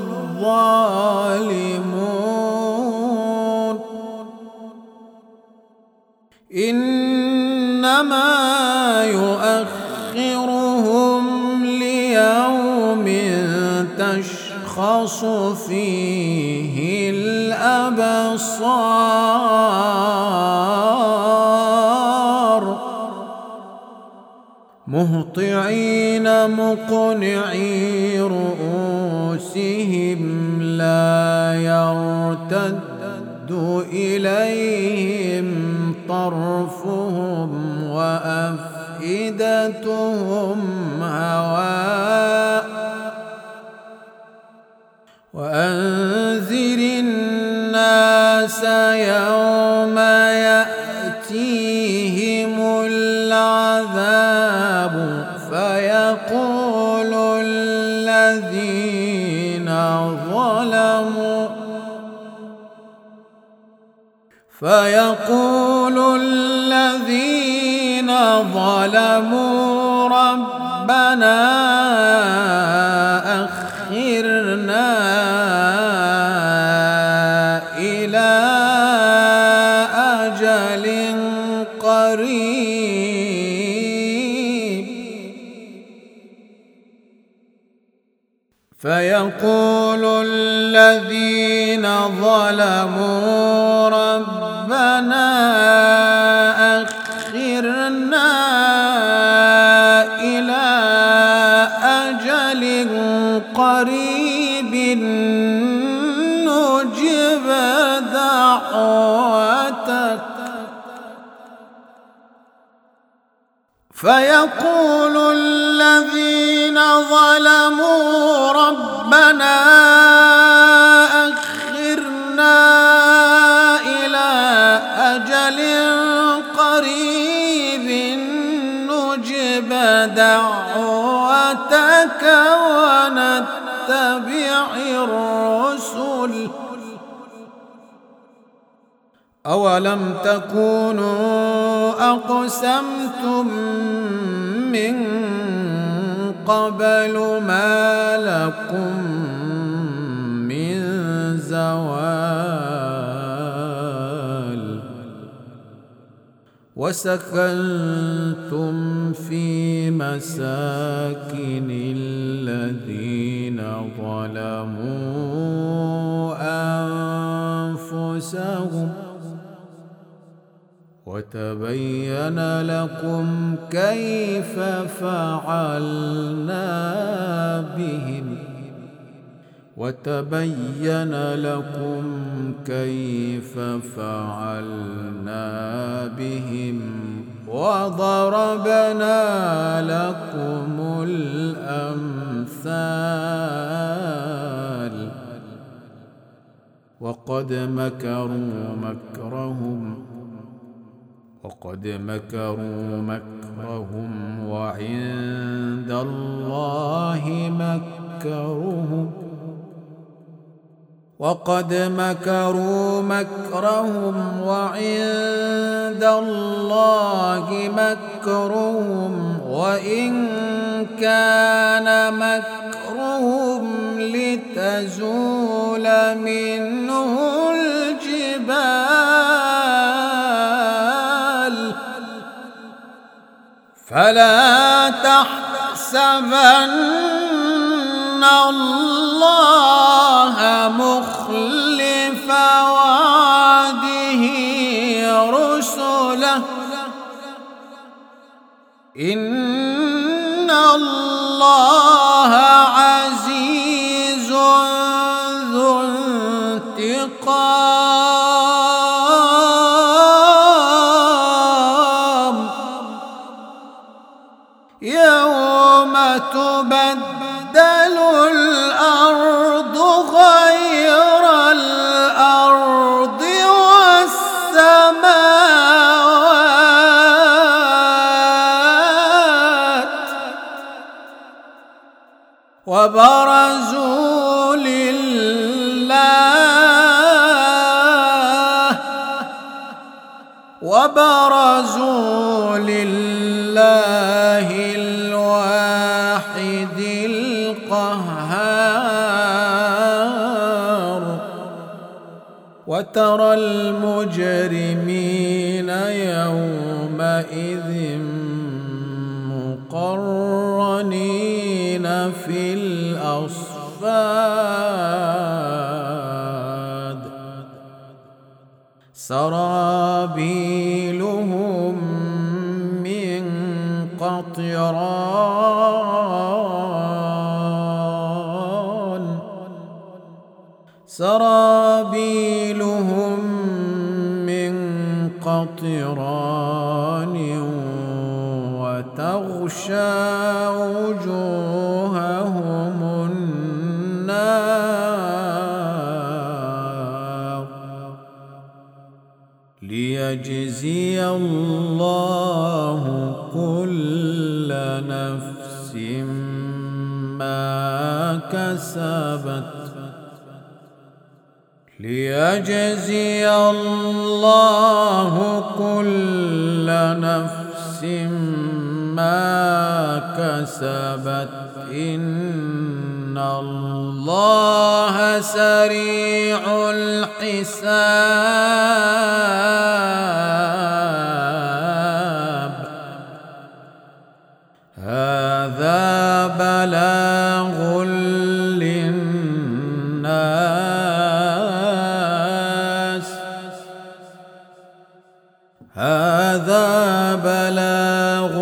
الظالمون إنما يؤخرهم ليوم تشخص فيه الأبصار مهطعين مقنعي رؤوسهم لا يرتد إليهم طرفهم وأفئدتهم هواء وأنذر الناس يوم يأتيهم العذاب فيقول الذين ظلموا ربنا أخرنا إلى أجل قريب فيقول الذين ظلموا ربنا أخرنا إلى أجل قريب نجب دعوتك فيقول الذين ظلموا ربنا أخرنا إلى أجل قريب نجب دعوتك ونتبع الرسل أولم تكونوا أقسمتم من قبل ما لكم من زوال وسكنتم في مساكن الذين ظلموا أنفسهم وتبين لكم كيف فعلنا بهم وضربنا لكم الأمثال وقد مكروا مكرهم وعند الله مكرهم وإن كان مكرهم لتزول منه الجبال فلا تحسبن الله مخلف وعده رسله إن الله عزيز ذو انتقام يوم تبدل الأرض غير الأرض والسماوات وبرزوا لله الواحد القهار وترى المجرمين يومئذ مقرنين في الأصفاد سرابيلهم من قطران سرابيلهم من قطران وتغشى وجوههم النار ليجزي الله كل نفس ما كسبت ليجزي الله كل نفس ما كسبت إن الله سريع الحساب هذا بلاغ للناس هذا بلاغ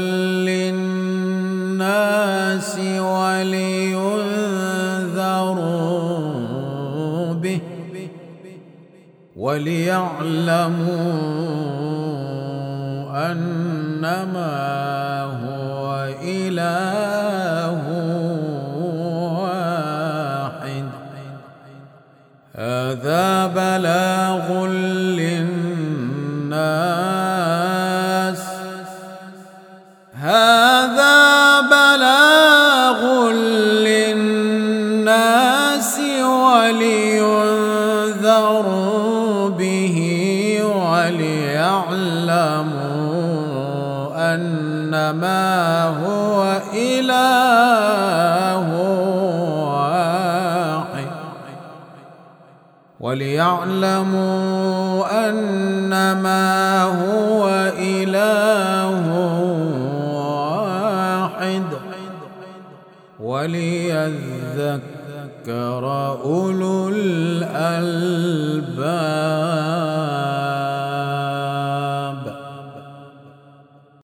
للناس ولينذروا به وليعلموا أنما هو إله واحد هذا بلاغ للناس هذا بلاغ للناس ولينذروا به وليعلموا أنما هو إله واحد وليعلموا أنما هو إله واحد وليذكر أولو الألباب